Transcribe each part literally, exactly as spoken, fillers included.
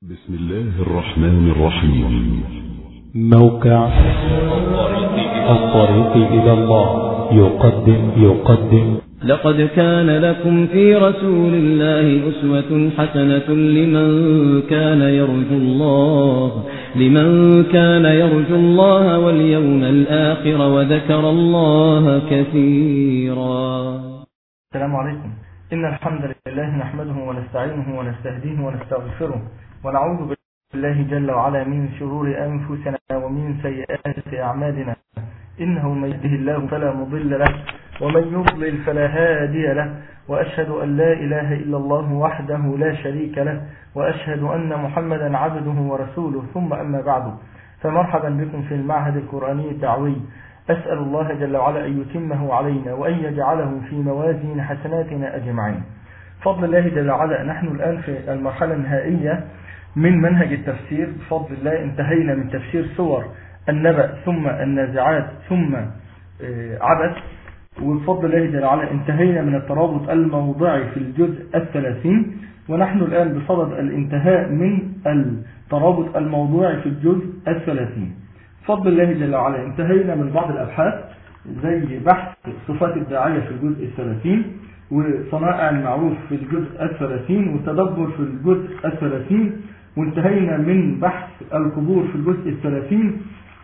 بسم الله الرحمن الرحيم. موقع الطريق إلى الله يقدم يقدم لقد كان لكم في رسول الله أسوة حسنة لمن كان يرجو الله لمن كان يرجو الله واليوم الآخر وذكر الله كثيرا. السلام عليكم. إن الحمد لله نحمده ونستعينه ونستهديه ونستغفره ونعوذ بالله جل وعلا من شرور أنفسنا ومن سيئات أعمالنا، إنه من يهده الله فلا مضل له ومن يضلل فلا هادي له، وأشهد أن لا إله إلا الله وحده لا شريك له، وأشهد أن محمدا عبده ورسوله. ثم أما بعد، فمرحبا بكم في المعهد القرآني الدعوي. أسأل الله جل وعلا أن يتمه علينا وأن يجعله في موازين حسناتنا أجمعين. بفضل الله جل وعلا نحن الآن في المرحلة النهائية من منهج التفسير. بفضل الله انتهينا من تفسير سور النبأ ثم النازعات ثم عبس، وبفضل الله جل وعلا انتهينا من الترابط الموضعي في الجزء الثلاثين، ونحن الآن بصدد الانتهاء من الترابط الموضوعي في الجزء الثلاثين. بفضل الله جل وعلا انتهينا من بعض الأبحاث زي بحث صفات الداعية في الجزء الثلاثين، وصنائع المعروف في الجزء الثلاثين، والتدبر في الجزء الثلاثين، وانتهينا من بحث القبور في الجزء الثلاثين.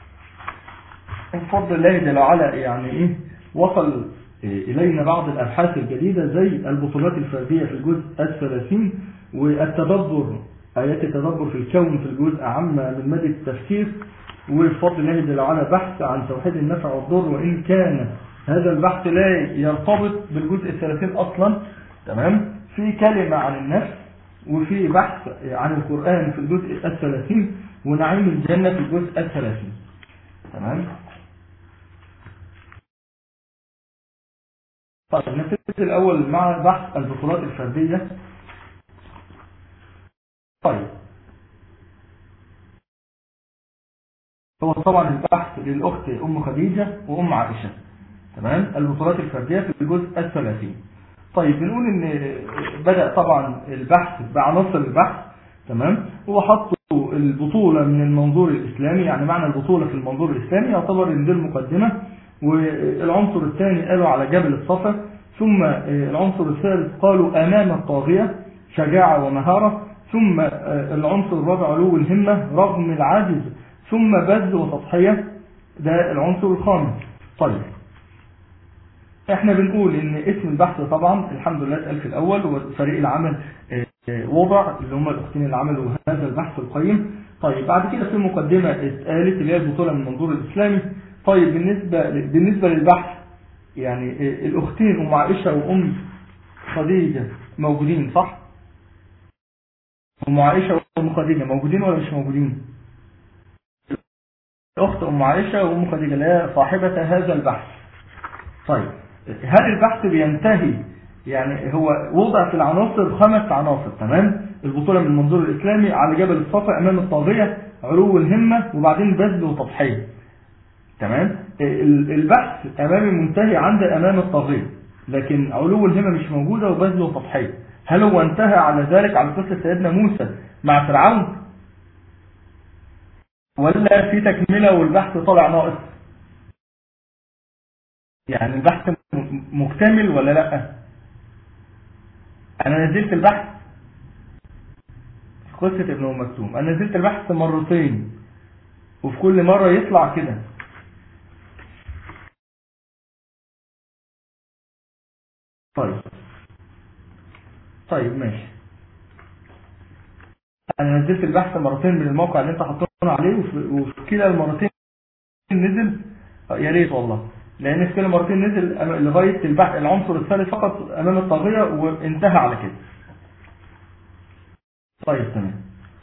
بفضل الله جل وعلا يعني ايه وصل إلينا بعض الأبحاث الجديدة زي البطولات الفردية في الجزء الثلاثين، والتدبر آيات التدبر في الكون في الجزء عامة من مادة التفسير، وبفضل الله جل وعلا بحث عن توحيد النفع والضر، وإن كان هذا البحث لا يرتبط بالجزء الثلاثين أصلا. تمام. في كلمة عن النفس، وفي بحث عن القرآن في الجزء الثلاثين، ونعيم الجنة في الجزء الثلاثين. تمام. طيب نبتدي الأول مع بحث البطولات الفردية. طيب هو طبعا البحث للأخت أم خديجة وأم عائشة. تمام. البطولات الفردية في الجزء الثلاثين. طيب بنقول ان بدأ طبعا البحث بعناصر البحث. تمام. هو حطوا البطولة من المنظور الإسلامي، يعني معنى البطولة في المنظور الإسلامي يعتبر ان دي المقدمة، والعنصر الثاني قالوا على جبل الصفا، ثم العنصر الثالث قالوا أمام الطاغية شجاعة ومهارة، ثم العنصر الرابع علو الهمة رغم العاجز، ثم بذل وتضحية، ده العنصر الخامس. طيب احنا بنقول ان اسم البحث طبعا الحمد لله اتقال في الاول، وفريق العمل وضع اللي هم الاختين اللي عملوا هذا البحث القيم. طيب بعد كده في مقدمة اتقالت اللي هي البطولة من المنظور الاسلامي. طيب بالنسبة بالنسبة للبحث يعني الاختين ام عائشة وام خديجة موجودين صح؟ ام عائشة وام خديجة موجودين ولا مش موجودين؟ الاخت ام عائشة وام خديجة اللي هي صاحبة هذا البحث. طيب هل البحث بينتهي؟ يعني هو وضع في العناصر خمس عناصر. تمام. البطولة من المنظور الإسلامي، على جبل الصفا، أمام الطاغية، علو الهمة، وبعدين بذل وتضحية. تمام. البحث أمامي منتهي عند أمام الطاغية، لكن علو الهمة مش موجودة، وبذل وتضحية. هل هو انتهى على ذلك على قصة سيدنا موسى مع فرعون، ولا في تكملة والبحث طلع ناقص؟ يعني البحث مكتمل ولا لا؟ انا نزلت البحث في قصة ابن ام مكتوم، انا نزلت البحث مرتين، وفي كل مرة يطلع كده. طيب طيب ماشي. انا نزلت البحث مرتين من الموقع اللي انت حطينا عليه، وفي كده المرتين نزل. يا ريت والله، لان في كل مرتين نزل لغايه البحث العنصر الثالث فقط امام الطاغيه، وانتهى على كده. طيب تمام.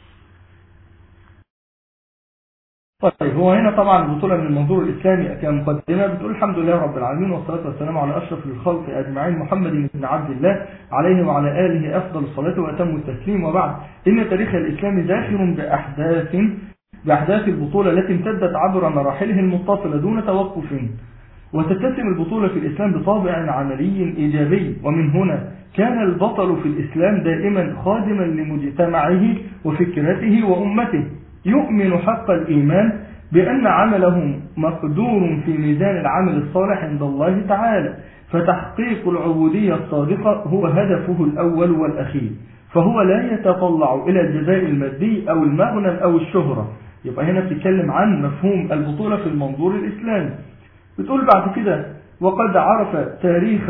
طيب هو هنا طبعا البطوله من المنظور الاسلامي كمقدمه بتقول الحمد لله رب العالمين، والصلاه والسلام على اشرف الخلق اجمعين محمد بن عبد الله عليه وعلى اله افضل الصلاه واتم التسليم. وبعد، ان تاريخ الاسلام زاخر باحداث باحداث البطوله التي امتدت عبر مراحله المتصله دون توقف، وتتسم البطولة في الإسلام بطابع عملي إيجابي، ومن هنا كان البطل في الإسلام دائما خادما لمجتمعه وفكرته وأمته، يؤمن حق الإيمان بأن عمله مقدور في ميزان العمل الصالح عند الله تعالى، فتحقيق العبودية الصادقة هو هدفه الأول والأخير، فهو لا يتطلع إلى الجزاء المادي أو المغنم أو الشهرة. يبقى هنا بتتكلم عن مفهوم البطولة في المنظور الإسلامي. بتقول بعد كده وقد عرف تاريخ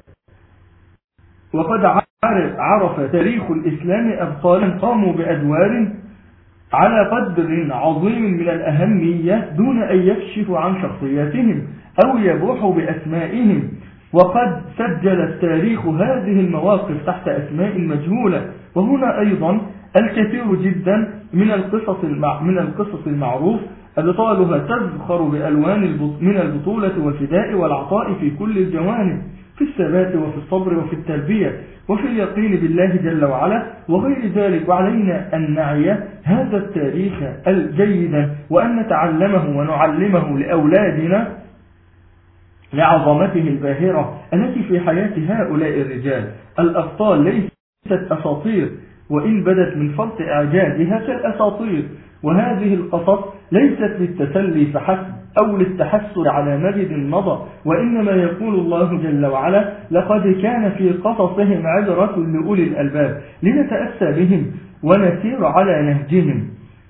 وقد عرف تاريخ الإسلام أبطالا قاموا بأدوار على قدر عظيم من الأهمية دون أن يكشفوا عن شخصياتهم أو يبوحوا بأسمائهم، وقد سجل التاريخ هذه المواقف تحت أسماء مجهولة. وهنا أيضا الكثير جدا من القصص من القصص المعروف أبطالها تزخر بألوان من البطولة والفداء والعطاء في كل الجوانب، في الثبات وفي الصبر وفي التربية وفي اليقين بالله جل وعلا وغير ذلك. وعلينا أن نعي هذا التاريخ الجيد وأن نتعلمه ونعلمه لأولادنا لعظمته الباهرة التي في حياة هؤلاء الرجال الأبطال. ليست أساطير، وإن بدت من فرط إعجازها كالأساطير، وهذه القصص ليست للتسلي فحسب أو للتحسر على مجد مضى، وإنما يقول الله جل وعلا لقد كان في قصصهم عبرة لأولي الألباب لنتأسى بهم ونسير على نهجهم.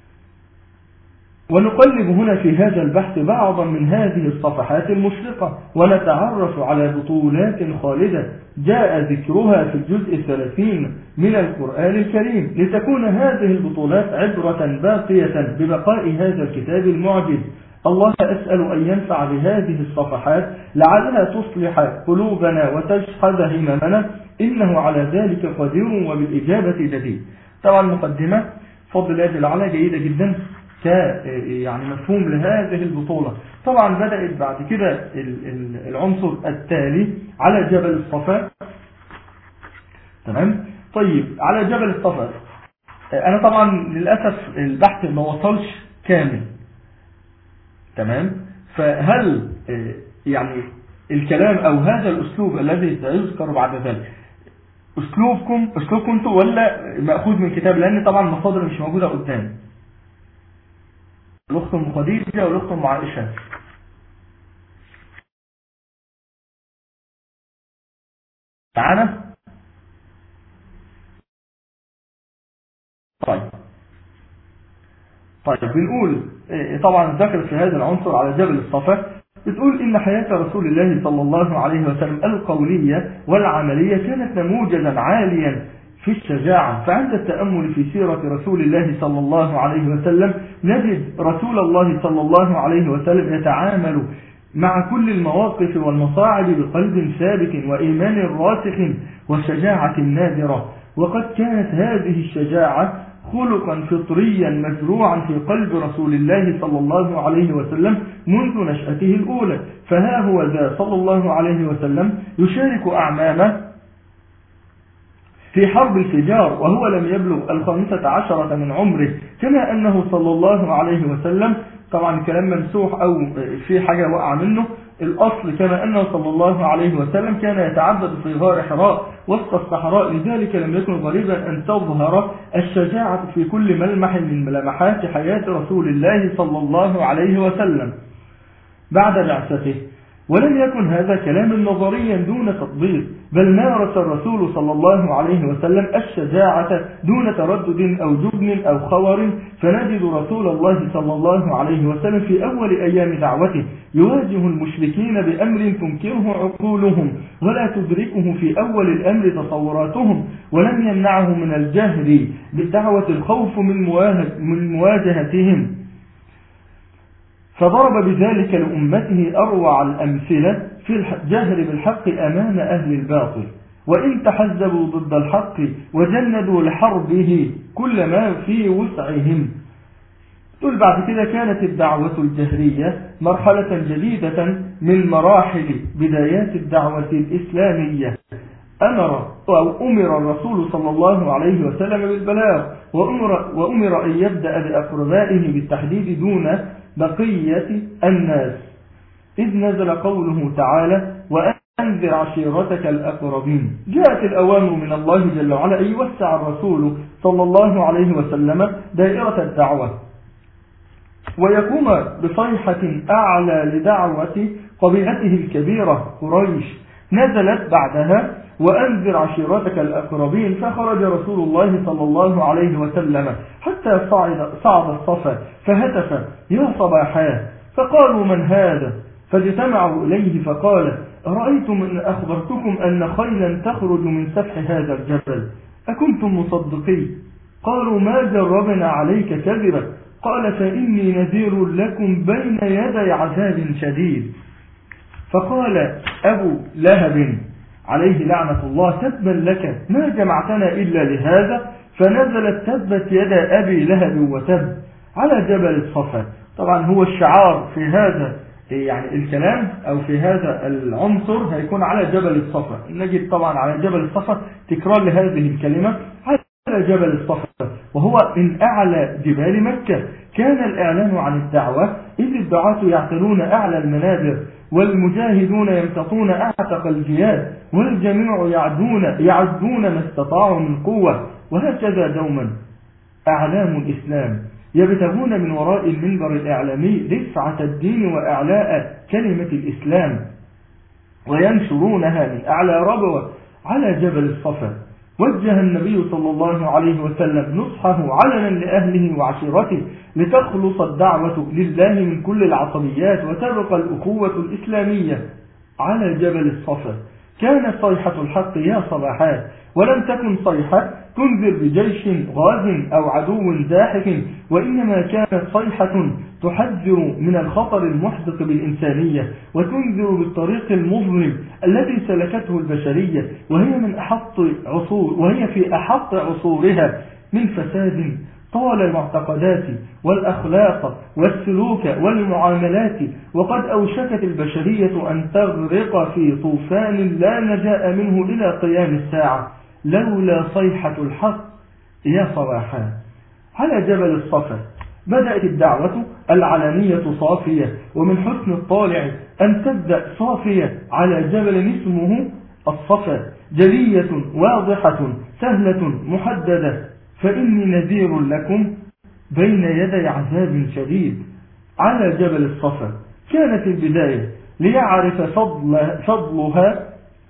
ونقلب هنا في هذا البحث بعضا من هذه الصفحات المشرقة ونتعرف على بطولات خالدة جاء ذكرها في الجزء الثلاثين من القرآن الكريم، لتكون هذه البطولات عبرة باقية ببقاء هذا الكتاب المعجز. الله أسأل أن ينفع بهذه الصفحات لعلها تصلح قلوبنا وتشحذ هممنا، إنه على ذلك قدير وبالإجابة جديد. طبعا مقدمة فضل الله جل وعلا جيدة جدا ك يعني مفهوم لهذه البطولة. طبعا بدأت بعد كده العنصر التالي على جبل الصفا. تمام. طيب على جبل الصفا أنا طبعا للأسف البحث ما وصلش كامل. تمام. فهل يعني الكلام أو هذا الأسلوب الذي سيذكر بعد ذلك أسلوبكم أسلوبكم أنتم ولا مأخوذ من كتاب؟ لأن طبعا المصادر مش موجودة قدامي. الأخت أم خديجة والأخت أم عائشة. معانا؟ طيب طيب بنقول طبعا ذكرت في هذا العنصر على جبل الصفا، بتقول إن حياة رسول الله صلى الله عليه وسلم القولية والعملية كانت نموذجا عاليا في الشجاعة. فعند التأمل في سيرة رسول الله صلى الله عليه وسلم نجد رسول الله صلى الله عليه وسلم يتعامل مع كل المواقف والمصاعب بقلب ثابت وإيمان راسخ وشجاعة نادرة، وقد كانت هذه الشجاعة خلقا فطريا مزروعا في قلب رسول الله صلى الله عليه وسلم منذ نشأته الأولى. فها هو ذا صلى الله عليه وسلم يشارك أعمامه في حرب الفجار وهو لم يبلغ الخامسة عشرة من عمره، كما أنه صلى الله عليه وسلم طبعا كلام ممسوح أو في حاجة وقع منه الأصل، كما أنه صلى الله عليه وسلم كان يتعبد في غار حراء وسط الصحراء، لذلك لم يكن غريبا أن تظهر الشجاعة في كل ملمح من ملمحات حياة رسول الله صلى الله عليه وسلم بعد بعثته. ولم يكن هذا كلام نظريا دون تطبيق، بل مارس الرسول صلى الله عليه وسلم الشجاعة دون تردد أو جبن أو خور. فنجد رسول الله صلى الله عليه وسلم في أول أيام دعوته يواجه المشركين بأمر تنكره عقولهم ولا تدركه في أول الأمر تصوراتهم، ولم يمنعه من الجهر بالدعوة الخوف من مواجهتهم، فضرب بذلك لأمته أروع الأمثلة في الجهر بالحق أمام أهل الباطل، وإن تحزبوا ضد الحق وجندوا لحربه كل ما في وسعهم. تقول بعد كده كانت الدعوة الجهرية مرحلة جديدة من مراحل بدايات الدعوة الإسلامية. أمر أو أمر الرسول صلى الله عليه وسلم بالبلاغ، وأمر, وأمر أن يبدأ بأقربائه بالتحديد دون بقية الناس. إذ نزل قوله تعالى وأنذر عشيرتك الأقربين. جاءت الأوامر من الله جل وعلا أن يوسع الرسول صلى الله عليه وسلم دائرة الدعوة ويقوم بصيحة أعلى لدعوة قبيلته الكبيرة قريش. نزلت بعدها وأنذر عشيرتك الأقربين، فخرج رسول الله صلى الله عليه وسلم حتى صعد, صعد الصفا فهتف يا صباحا، فقالوا من هذا؟ فاجتمعوا إليه فقال أرأيتم إن أخبرتكم أن خيلا تخرج من سفح هذا الجبل أكنتم مصدقين؟ قالوا ما جربنا عليك كذبا. قال فإني نذير لكم بين يدي عذاب شديد. فقال أبو لهب عليه لعنة الله تبا لك ما جمعتنا إلا لهذا، فنزلت تبت يد أبي لهب وتب على جبل الصفا. طبعا هو الشعار في هذا يعني الكلام أو في هذا العنصر هيكون على جبل الصفا. نجد طبعا على جبل الصفا تكرار لهذه الكلمة على جبل الصفا، وهو من أعلى جبال مكة. كان الإعلان عن الدعوة إذ الدعاة يعتلون أعلى المنابر والمجاهدون يمتطون أعتق الجياد والجميع يعدون, يعدون ما استطاعوا من قوة. وهكذا دوما أعلام الإسلام يبتغون من وراء المنبر الإعلامي رفعة الدين وإعلاء كلمة الإسلام وينشرونها من أعلى ربوة على جبل الصفا. وجه النبي صلى الله عليه وسلم نصحه علنا لأهله وعشيرته لتخلص الدعوة لله من كل العصبيات وتبقى الأخوة الإسلامية على جبل الصفا. كانت صيحة الحق يا صباحات، ولم تكن صيحة تنذر بجيش غاز أو عدو زاحف، وإنما كانت صيحة تحذر من الخطر المحدق بالإنسانية وتنذر بالطريق المظلم الذي سلكته البشرية، وهي من أحط عصور وهي في أحط عصورها من فساد طال المعتقدات والأخلاق والسلوك والمعاملات. وقد أوشكت البشرية أن تغرق في طوفان لا نجاء منه إلى قيام الساعة لولا صيحة الحق يا صباحا. على جبل الصفا بدأت الدعوة العلانية صافية، ومن حسن الطالع أن تبدأ صافية على جبل اسمه الصفا، جلية واضحة سهلة محددة. فإني نذير لكم بين يدي عذاب شديد. على جبل الصفا كانت البداية ليعرف فضل فضلها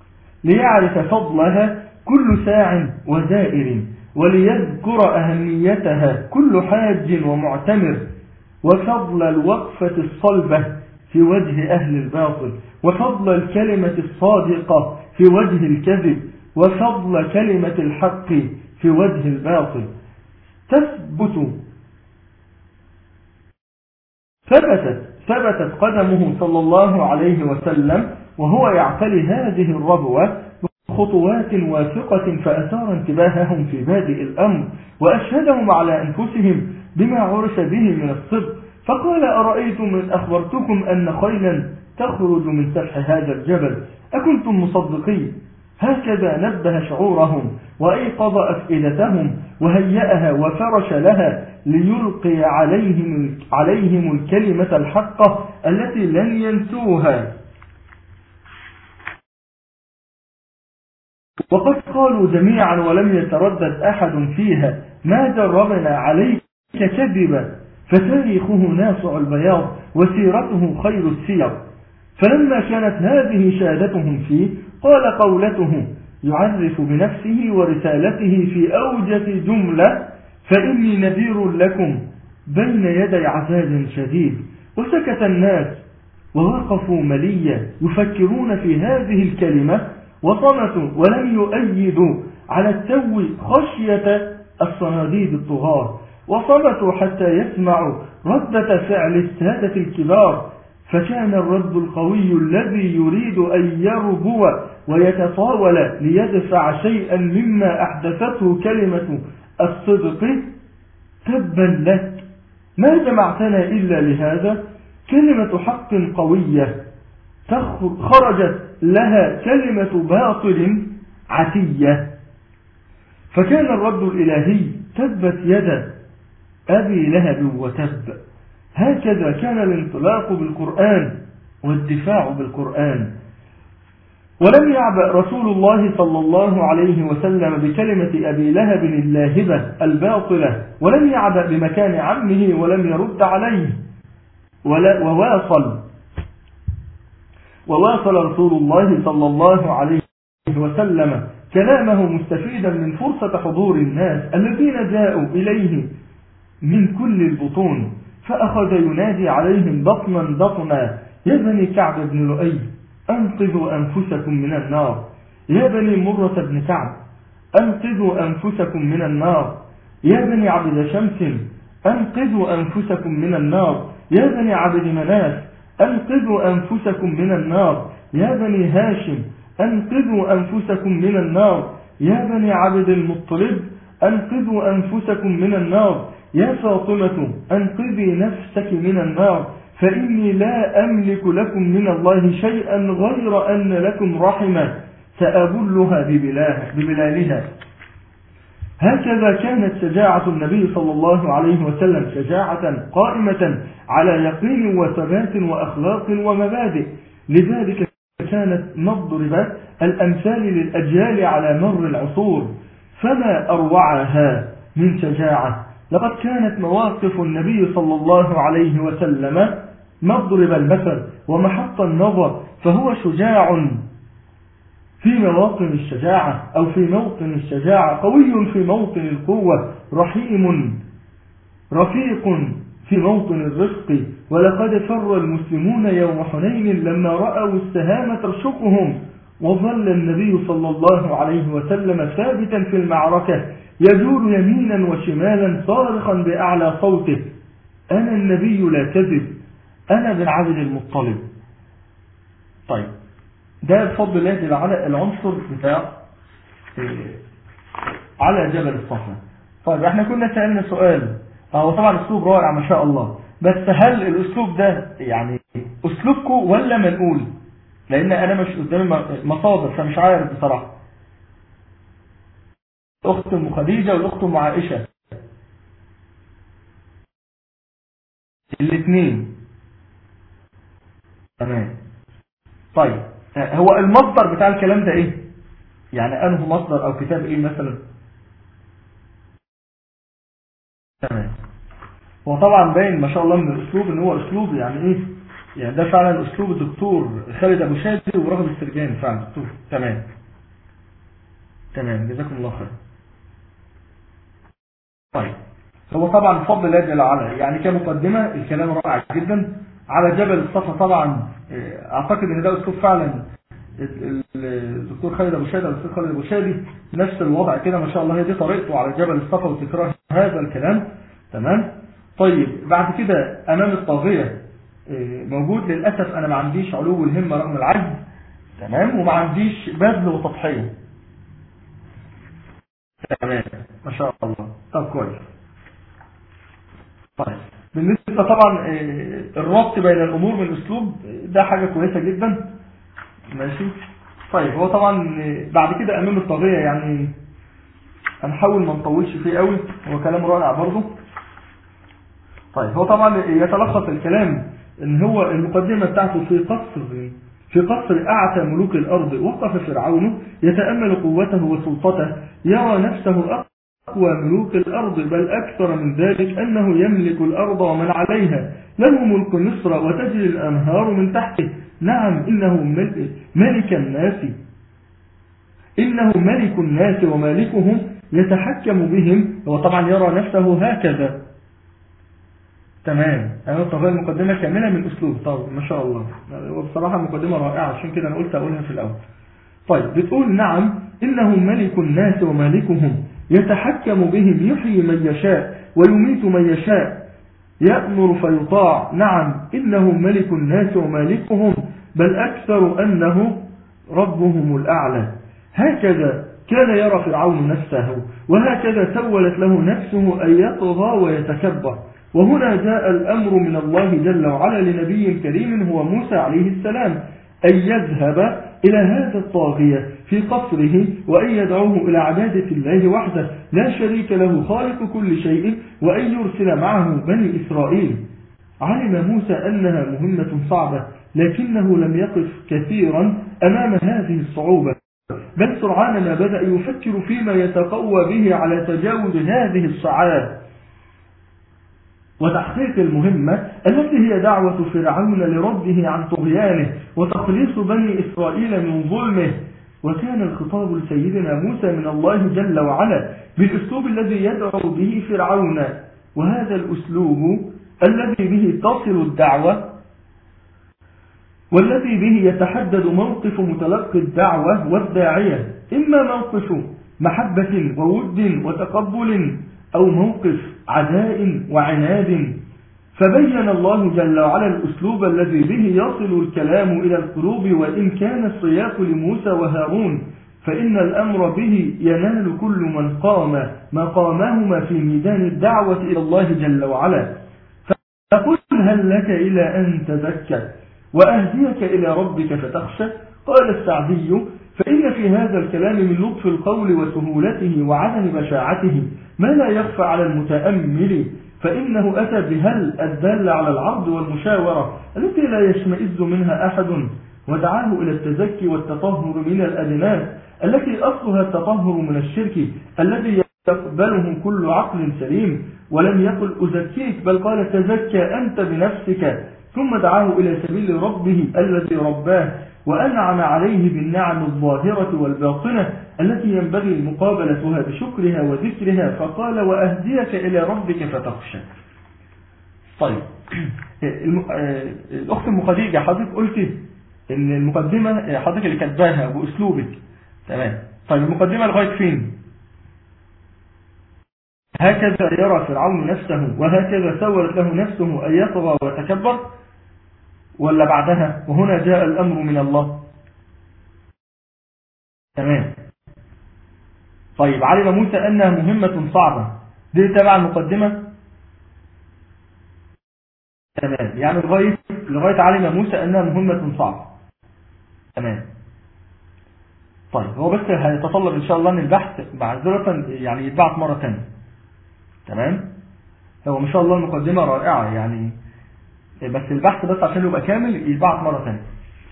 ليعرف فضلها كل ساع وزائر، وليذكر أهميتها كل حاج ومعتمر، وفضل الوقفة الصلبة في وجه أهل الباطل، وفضل الكلمة الصادقة في وجه الكذب، وفضل كلمة الحق في وجه الباطل. تثبت ثبتت ثبتت قدمه صلى الله عليه وسلم وهو يعتلي هذه الربوة بخطوات واثقة، فأثار انتباههم في بادئ الأمر وأشهدهم على أنفسهم بما عرف به من الصدق. فقال أرأيتم إن أخبرتكم أن خيلا تخرج من سفح هذا الجبل أكنتم مصدقين؟ هكذا نبه شعورهم وأيقظ أفئدتهم وهيأها وفرش لها ليلقي عليهم, عليهم الكلمة الحقة التي لن ينسوها. وقد قالوا جميعا ولم يتردد أحد فيها ما جربنا عليك كذبا، فتاريخه ناصع البياض وسيرته خير السير. فلما كانت هذه شهادتهم فيه قال قولته يعرف بنفسه ورسالته في أوجز جملة فإني نذير لكم بين يدي عذاب شديد. وسكت الناس ووقفوا مليا يفكرون في هذه الكلمة وصمتوا ولم يؤيدوا على التو خشية الصناديد الطغاة، وصمتوا حتى يسمعوا ردة فعل السادة الكبار. فكان الرد القوي الذي يريد أن يربو ويتطاول ليدفع شيئا مما أحدثته كلمة الصدق تبا لك ما جمعتنا إلا لهذا. كلمة حق قوية خرجت لها كلمة باطل عتية. فكان الرد الإلهي تبت يد أبي لهب وتب. هكذا كان الانطلاق بالقرآن والدفاع بالقرآن. ولم يعبأ رسول الله صلى الله عليه وسلم بكلمة أبي لهب اللاهبة الباطلة، ولم يعبأ بمكان عمه ولم يرد عليه، وواصل وواصل رسول الله صلى الله عليه وسلم كلامه مستفيدا من فرصة حضور الناس الذين جاءوا إليه من كل البطون، فأخذ ينادي عليهم بطنا بطنا: يا بني كعب بن لؤي أنقذوا أنفسكم من النار، يا بني مرة بن كعب أنقذوا أنفسكم من النار، يا بني عبد شمس أنقذوا أنفسكم من النار، يا بني عبد مناف أنقذوا أنفسكم من النار، يا بني هاشم أنقذوا أنفسكم من النار، يا بني عبد المطلب أنقذوا أنفسكم من النار، يا فاطمة أنقذي نفسك من النار، فإني لا أملك لكم من الله شيئا غير أن لكم رحمة سأبلها ببلالها. هكذا كانت شجاعة النبي صلى الله عليه وسلم، شجاعة قائمة على يقين وثبات وأخلاق ومبادئ. لذلك كانت مضربة الأمثال للأجيال على مر العصور، فما أروعها من شجاعة. لقد كانت مواقف النبي صلى الله عليه وسلم مضرب المثل ومحط النظر، فهو شجاع في مواطن الشجاعة أو في موطن الشجاعة، قوي في موطن القوة، رحيم رفيق في موطن الرفق. ولقد فر المسلمون يوم حنين لما رأوا السهام ترشقهم، وظل النبي صلى الله عليه وسلم ثابتا في المعركة يجول يمينا وشمالا صارخا بأعلى صوته: أنا النبي لا كذب، أنا بن عبد المطلب. طيب ده بفضل الله على العنصر بتاع على جبل الصفا. طيب احنا كنا سألنا سؤال، هو طبعا اسلوب رائع ما شاء الله، بس هل الاسلوب ده يعني اسلوبكم ولا منقول؟ لان انا مش قدامي مصادر فمش عارف بصراحة. اخت ام خديجة والاخت ام عائشة الاثنين تمام. طيب هو المصدر بتاع الكلام ده ايه؟ يعني انه مصدر او كتاب ايه مثلا؟ تمام. هو طبعا باين ما شاء الله من الاسلوب ان هو اسلوب يعني ايه، يعني ده فعلا اسلوب الدكتور خالد ابو شادي ورغم السرجاني فعلا دكتور. تمام تمام جزاكم الله خير. طيب هو طبعا بفضل الله جل وعلا يعني كمقدمه الكلام رائع جدا على جبل الصفا. طبعا اعتقد ان ده اسلوب فعلا الدكتور خالد ابو شادي والدكتور خالد ابو شادي نفس الوضع كده ما شاء الله، هي دي طريقته على جبل الصفا وتكرار هذا الكلام. تمام. طيب بعد كده امام الطاغيه موجود للاسف انا ما عنديش علو الهمه رغم العجز. تمام. وما عنديش بذل وتضحيه. تمام ما شاء الله. طب كويس. طيب بالنسبه طبعا الربط بين الامور بالاسلوب ده حاجه كويسه جدا. ماشي. طيب هو طبعا بعد كده امام الطاغيه يعني هنحاول ما نطولش فيه قوي، هو كلام رائع برضه. طيب هو طبعا يتلخص الكلام ان هو المقدمه بتاعته في قصر في قصر اعتى ملوك الارض وقف فرعون يتامل قوته وسلطته، يرى نفسه اقوى ملوك الارض، بل اكثر من ذلك انه يملك الارض ومن عليها، له ملك مصر وتجري الانهار من تحته. نعم انه ملك الناس انه ملك الناس ومالكهم يتحكم بهم. هو طبعا يرى نفسه هكذا. تمام. انا طبعا المقدمه كامله من اسلوب. طب ما شاء الله وبصراحه مقدمه رائعه عشان كده انا قلت اقولها في الاول. طيب بتقول نعم انه ملك الناس ومالكهم يتحكم بهم، يحيي من يشاء ويميت من يشاء، يأمر فيطاع. نعم إنه ملك الناس ومالكهم، بل أكثر أنه ربهم الأعلى. هكذا كان يرى فرعون نفسه، وهكذا سولت له نفسه أن يطغى ويتكبر. وهنا جاء الأمر من الله جل وعلا لنبي كريم هو موسى عليه السلام أن يذهب إلى هذا الطاغية في قصره وأن يدعوه إلى عبادة الله وحده لا شريك له خالق كل شيء، وأن يرسل معه بني إسرائيل. علم موسى أنها مهمة صعبة، لكنه لم يقف كثيرا أمام هذه الصعوبة، بل سرعان ما بدأ يفكر فيما يتقوى به على تجاوز هذه الصعاب وتحقيق المهمة التي هي دعوة فرعون لرده عن طغيانه وتخليص بني إسرائيل من ظلمه. وكان الخطاب لسيدنا موسى من الله جل وعلا بالأسلوب الذي يدعو به فرعون، وهذا الأسلوب الذي به تصل الدعوة والذي به يتحدد موقف متلقي الدعوة والداعية، إما موقف محبة وود وتقبل أو موقف عداء وعناد. فبين الله جل وعلا الأسلوب الذي به يصل الكلام إلى القلوب، وإن كان السياق لموسى وهارون فإن الأمر به ينال كل من قام مقامهما في ميدان الدعوة إلى الله جل وعلا. فقل هل لك إلى أن تزكى وأهديك إلى ربك فتخشى؟ قال السعدي: فإن في هذا الكلام من لطف القول وسهولته وعدم بشاعته ما لا يخفى على المتأمل، فإنه أتى بهل الدالة على العرض والمشاورة التي لا يشمئز منها أحد، ودعاه إلى التزكي والتطهر من الأدناس التي أصلها التطهر من الشرك الذي يقبله كل عقل سليم، ولم يقل أزكيك بل قال تزكى أنت بنفسك، ثم دعاه إلى سبيل ربه الذي رباه وأنعم عليه بالنعم الظاهرة والباطنة التي ينبغي مقابلتها بشكرها وذكرها، فقال وأهديك إلى ربك فتخشى. طيب الأخت أم خديجة، حضرتك قلت إن المقدمة حضرتك اللي كتباها بأسلوبك، تمام. طيب المقدمة لغاية فين؟ هكذا يرى فرعون نفسه وهكذا سولت له نفسه أن يطغى ويتكبر، ولا بعدها وهنا جاء الأمر من الله؟ تمام. طيب علم موسى أنها مهمة صعبة، دي تبع المقدمة؟ تمام، يعني لغاية لغاية علم موسى أنها مهمة صعبة. تمام. طيب هو بس هيتطلب إن شاء الله أن البحث معذرة يعني يتبعت مرة ثانية. تمام. هو ما شاء الله المقدمة رائعة يعني، بس البحث بس عشان يبقى كامل يتبعت مرة ثانية.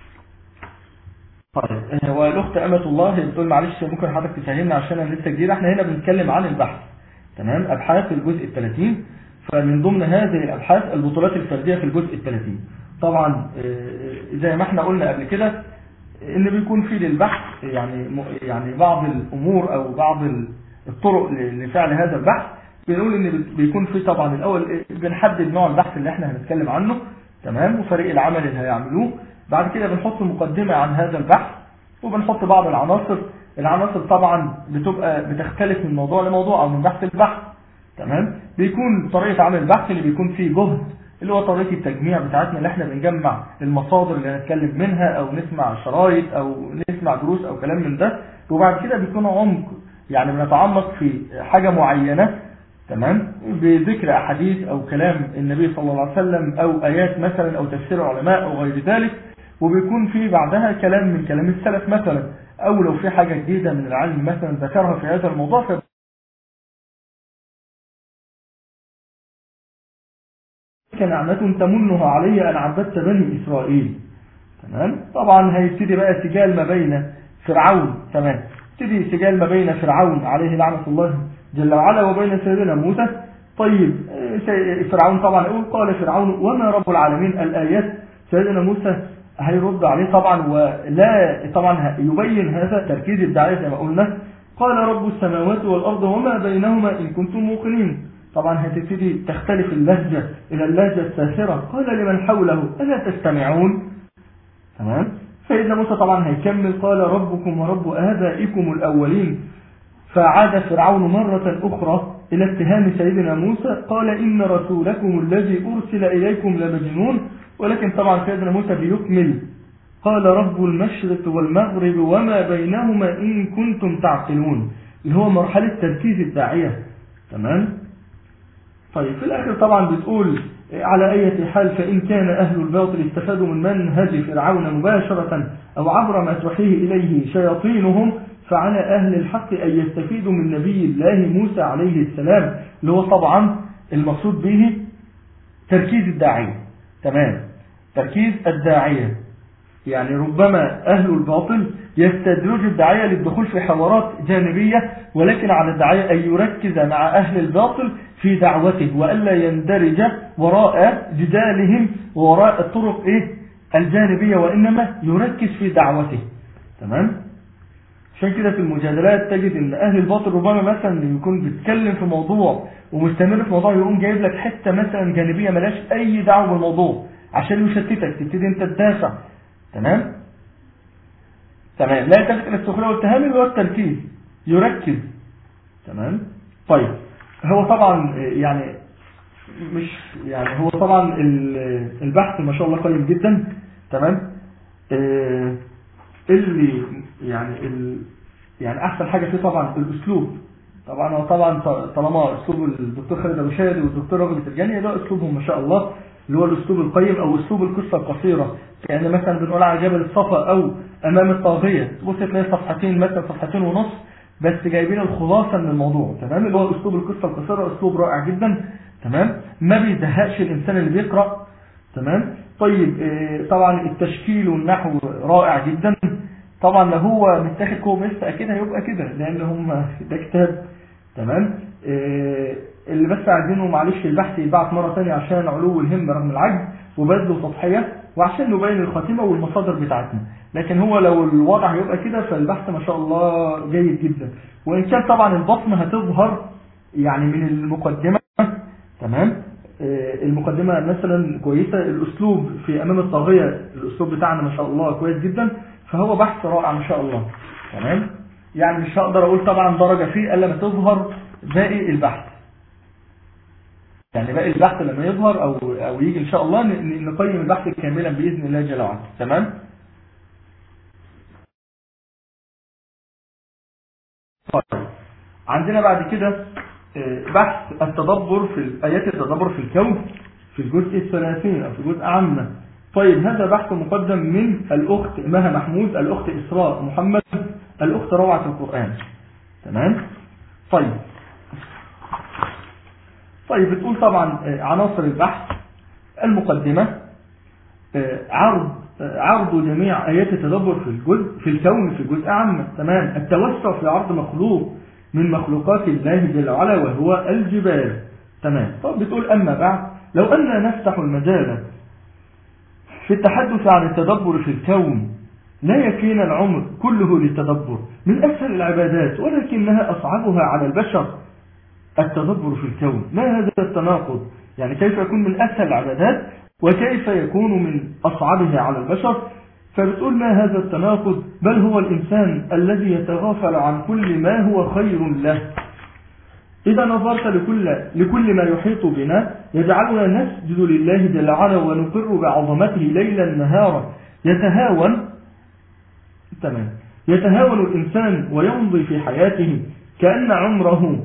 طيب هو الأخت أمة الله بتقول معلش ممكن حضرتك تفهمنا عشان أنا لسه جديد، احنا هنا بنتكلم عن البحث، تمام، أبحاث الجزء الثلاثين، فمن ضمن هذه الأبحاث البطولات الفردية في الجزء الثلاثين. طبعا زي ما احنا قلنا قبل كده إن بيكون في للبحث يعني يعني بعض الأمور أو بعض الطرق لفعل هذا البحث. بنقول ان بيكون في طبعا الاول بنحدد نوع البحث اللي احنا هنتكلم عنه، تمام، وفريق العمل اللي هيعملوه. بعد كده بنحط مقدمة عن هذا البحث، وبنحط بعض العناصر. العناصر طبعا بتبقى بتختلف من موضوع لموضوع او من بحث لبحث، تمام. بيكون طريقة عمل البحث اللي بيكون فيه جهد، اللي هو طريقة التجميع بتاعتنا اللي احنا بنجمع المصادر اللي هنتكلم منها او نسمع شرايط او نسمع دروس او كلام من ده. وبعد كده بيكون عمق، يعني بنتعمق في حاجة معينة، تمام، بذكر أحاديث أو كلام النبي صلى الله عليه وسلم أو آيات مثلا أو تفسير العلماء أو غير ذلك. وبيكون في بعدها كلام من كلام السلف مثلا، أو لو في حاجة جديدة من العلم مثلا ذكرها في هذا الموضوع. كنعمة تمنها علي أن عبدت بني إسرائيل، تمام. طبعا هيبتدي بقى سجال ما بين فرعون، تمام، يبتدي سجال ما بين فرعون عليه لعنة الله جل وعلا وبين سيدنا موسى. طيب فرعون طبعا يقول قال فرعون وما رب العالمين الآيات، سيدنا موسى هيرد عليه طبعا، ولا طبعا يبين هذا تركيز الداعية زي ما قلنا. قال رب السماوات والأرض وما بينهما إن كنتم موقنين. طبعا هتبتدي تختلف اللهجة إلى اللهجة الساخرة. قال لمن حوله ألا تستمعون، تمام. سيدنا موسى طبعا هيكمل قال ربكم ورب آبائكم الأولين. فعاد فرعون مرة أخرى إلى اتهام سيدنا موسى، قال إن رسولكم الذي أرسل إليكم لمجنون. ولكن طبعا سيدنا موسى بيكمل قال رب المشرق والمغرب وما بينهما إن كنتم تعقلون، اللي هو مرحلة تركيز الداعية، تمام. طيب في الآخر طبعا بتقول على أي حال فإن كان أهل الباطل استفادوا من منهج فرعون مباشرة أو عبر ما تحيه إليه شياطينهم، فعلى أهل الحق أن يستفيدوا من نبي الله موسى عليه السلام، اللي هو طبعا المقصود به تركيز الداعية، تمام. تركيز الداعية. يعني ربما أهل الباطل يستدرج الداعية للدخول في حوارات جانبية، ولكن على الداعية أن يركز مع أهل الباطل في دعوته، وألا يندرج وراء جدالهم وراء الطرق إيه الجانبية، وإنما يركز في دعوته. تمام؟ عشان كده في المجادلات تجد ان اهل الباطل ربما مثلا يكون بيتكلم في موضوع ومستمر في موضوع، يقوم جايب لك حته مثلا جانبيه ملاش اي دعوه بالموضوع عشان يشتتك، تبتدي انت تدافع. تمام تمام لا يلتفت الى السخريه والتهامل اللي هو التركيز، يركز. تمام. طيب هو طبعا يعني مش يعني هو طبعا البحث ما شاء الله قيم جدا. تمام. آه اللي يعني ال يعني احسن حاجه فيه طبعا الاسلوب. طبعا هو طبعا طالما اسلوب الدكتور خالد ابو شادي والدكتور راغب الترجاني ده اسلوبهم ما شاء الله، اللي هو الاسلوب القيم او اسلوب القصه القصيره. يعني مثلا بنقول على جبل الصفا او امام الطاغيه، تبص تلاقي صفحتين مثلا صفحتين ونص بس جايبين الخلاصه من الموضوع. تمام. اللي هو اسلوب القصه القصيره، اسلوب رائع جدا. تمام. ما بيزهقش الانسان اللي بيقرا. تمام. طيب طبعا التشكيل والنحو رائع جدا. طبعا لو هو متاخد كوميست اكيد هيبقى كده، لان هم ده كتاب. تمام. اللي بس عايزينه معلش البحث يبعت مره ثانيه عشان علو الهمه رغم العجز وبذل وتضحيه، وعشان نبين الخاتمه والمصادر بتاعتنا. لكن هو لو الوضع هيبقى كده فالبحث ما شاء الله جيد جدا. وان كان طبعا البطنه هتظهر يعني من المقدمه. تمام. المقدمة مثلا كويسة، الأسلوب في أمام الطاغية الأسلوب بتاعنا ما شاء الله كويس جدا، فهو بحث رائع ما شاء الله. تمام. يعني مش هقدر أقول طبعا درجة فيه إلا ما تظهر باقي البحث. يعني باقي البحث لما يظهر أو أو يجي إن شاء الله نقيم البحث كاملا بإذن الله جل وعلا. تمام. طيب عندنا بعد كده بحث التدبر في آيات التدبر في الكون في الجزء الثلاثين أو في جزء عامة. طيب هذا بحث مقدم من الأخت مها محمود، الأخت إسراء محمد، الأخت روعة القرآن. تمام. طيب طيب بتقول طبعا عناصر البحث المقدمة، عرض عرض جميع آيات التدبر في الجزء في الكون في جزء عامة. تمام. التوسع في عرض مخلوق من مخلوقات الله جل وعلا وهو الجبال. تمام. طب بتقول أما بعد، لو أننا نفتح المجال في التحدث عن التدبر في الكون لا يكفينا العمر كله للتدبر. من أسهل العبادات ولكنها أصعبها على البشر التدبر في الكون. ما هذا التناقض؟ يعني كيف يكون من أسهل العبادات وكيف يكون من أصعبها على البشر؟ فبتقول ما هذا التناقض؟ بل هو الإنسان الذي يتغافل عن كل ما هو خير له. إذا نظرت لكل, لكل ما يحيط بنا يجعلنا نسجد لله جل وعلا ونقر بعظمته ليلا نهارا. يتهاون تمام يتهاون الإنسان ويمضي في حياته كأن عمره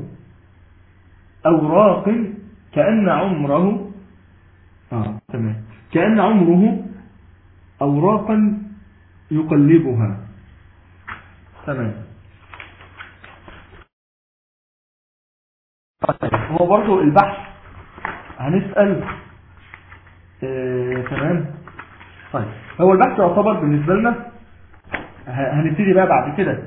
أوراق كأن عمره آه تمام كأن عمره أوراقا يقلبها. تمام. هو برضو البحث هنسأل اه تمام. طيب هو البحث يعتبر بالنسبة لنا هنبتدي بقى بعد كده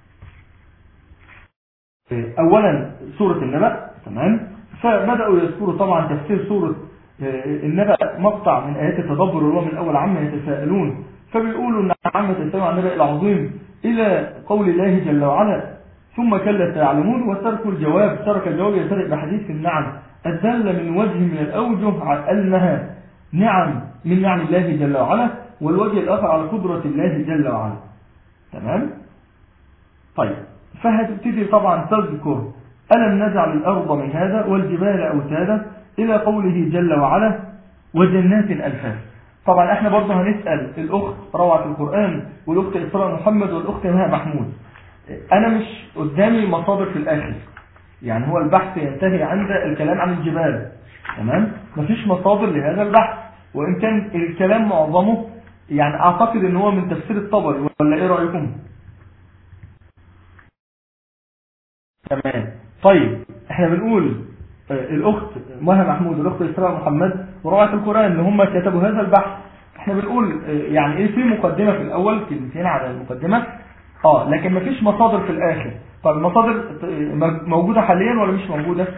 اه اولا سورة النبأ. تمام. فبدأوا يذكروا طبعا تفسير سورة النبأ مقطع من آيات التدبر اللي هو من أول عما يتساءلون. فبيقولوا أن عما يتساءلون عن النبأ العظيم إلى قول الله جل وعلا ثم كلا سيعلمون، وترك الجواب ترك الجواب يترك بحديث النعم الدل من وجه من الأوجه على أنها نعم من نعم الله جل وعلا، والوجه الآخر على قدرة الله جل وعلا. تمام. طيب فهتبتدي طبعا تذكر ألم نجعل الأرض مهادا والجبال أوتادا إلى قوله جل وعلا وجنات ألفافا. طبعا احنا برضه هنسأل الأخت روعة القرآن والأخت إسراء محمد والأخت مها محمود. أنا مش قدامي مصادر في الآخر، يعني هو البحث ينتهي عند الكلام عن الجبال. تمام. مفيش مصادر لهذا البحث، وإن كان الكلام معظمه يعني أعتقد إن هو من تفسير الطبري، ولا إيه رأيكم؟ تمام. طيب احنا بنقول الأخت مها محمود والأخت إسراء محمد وروعة القرآن اللي هم كتبوا هذا البحث، احنا بنقول يعني ايه في مقدمة في الاول، كلمتين على المقدمة اه لكن مفيش مصادر في الاخر. طب المصادر موجودة حاليا ولا مش موجودة؟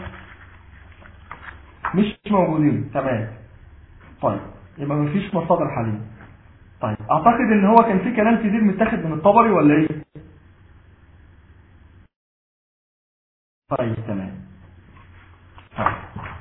مش موجودين. تمام. طيب يبقى مفيش مصادر حاليا. طيب اعتقد ان هو كان في كلام كتير متاخد من الطبري ولا ايه؟ طيب تمام. طيب.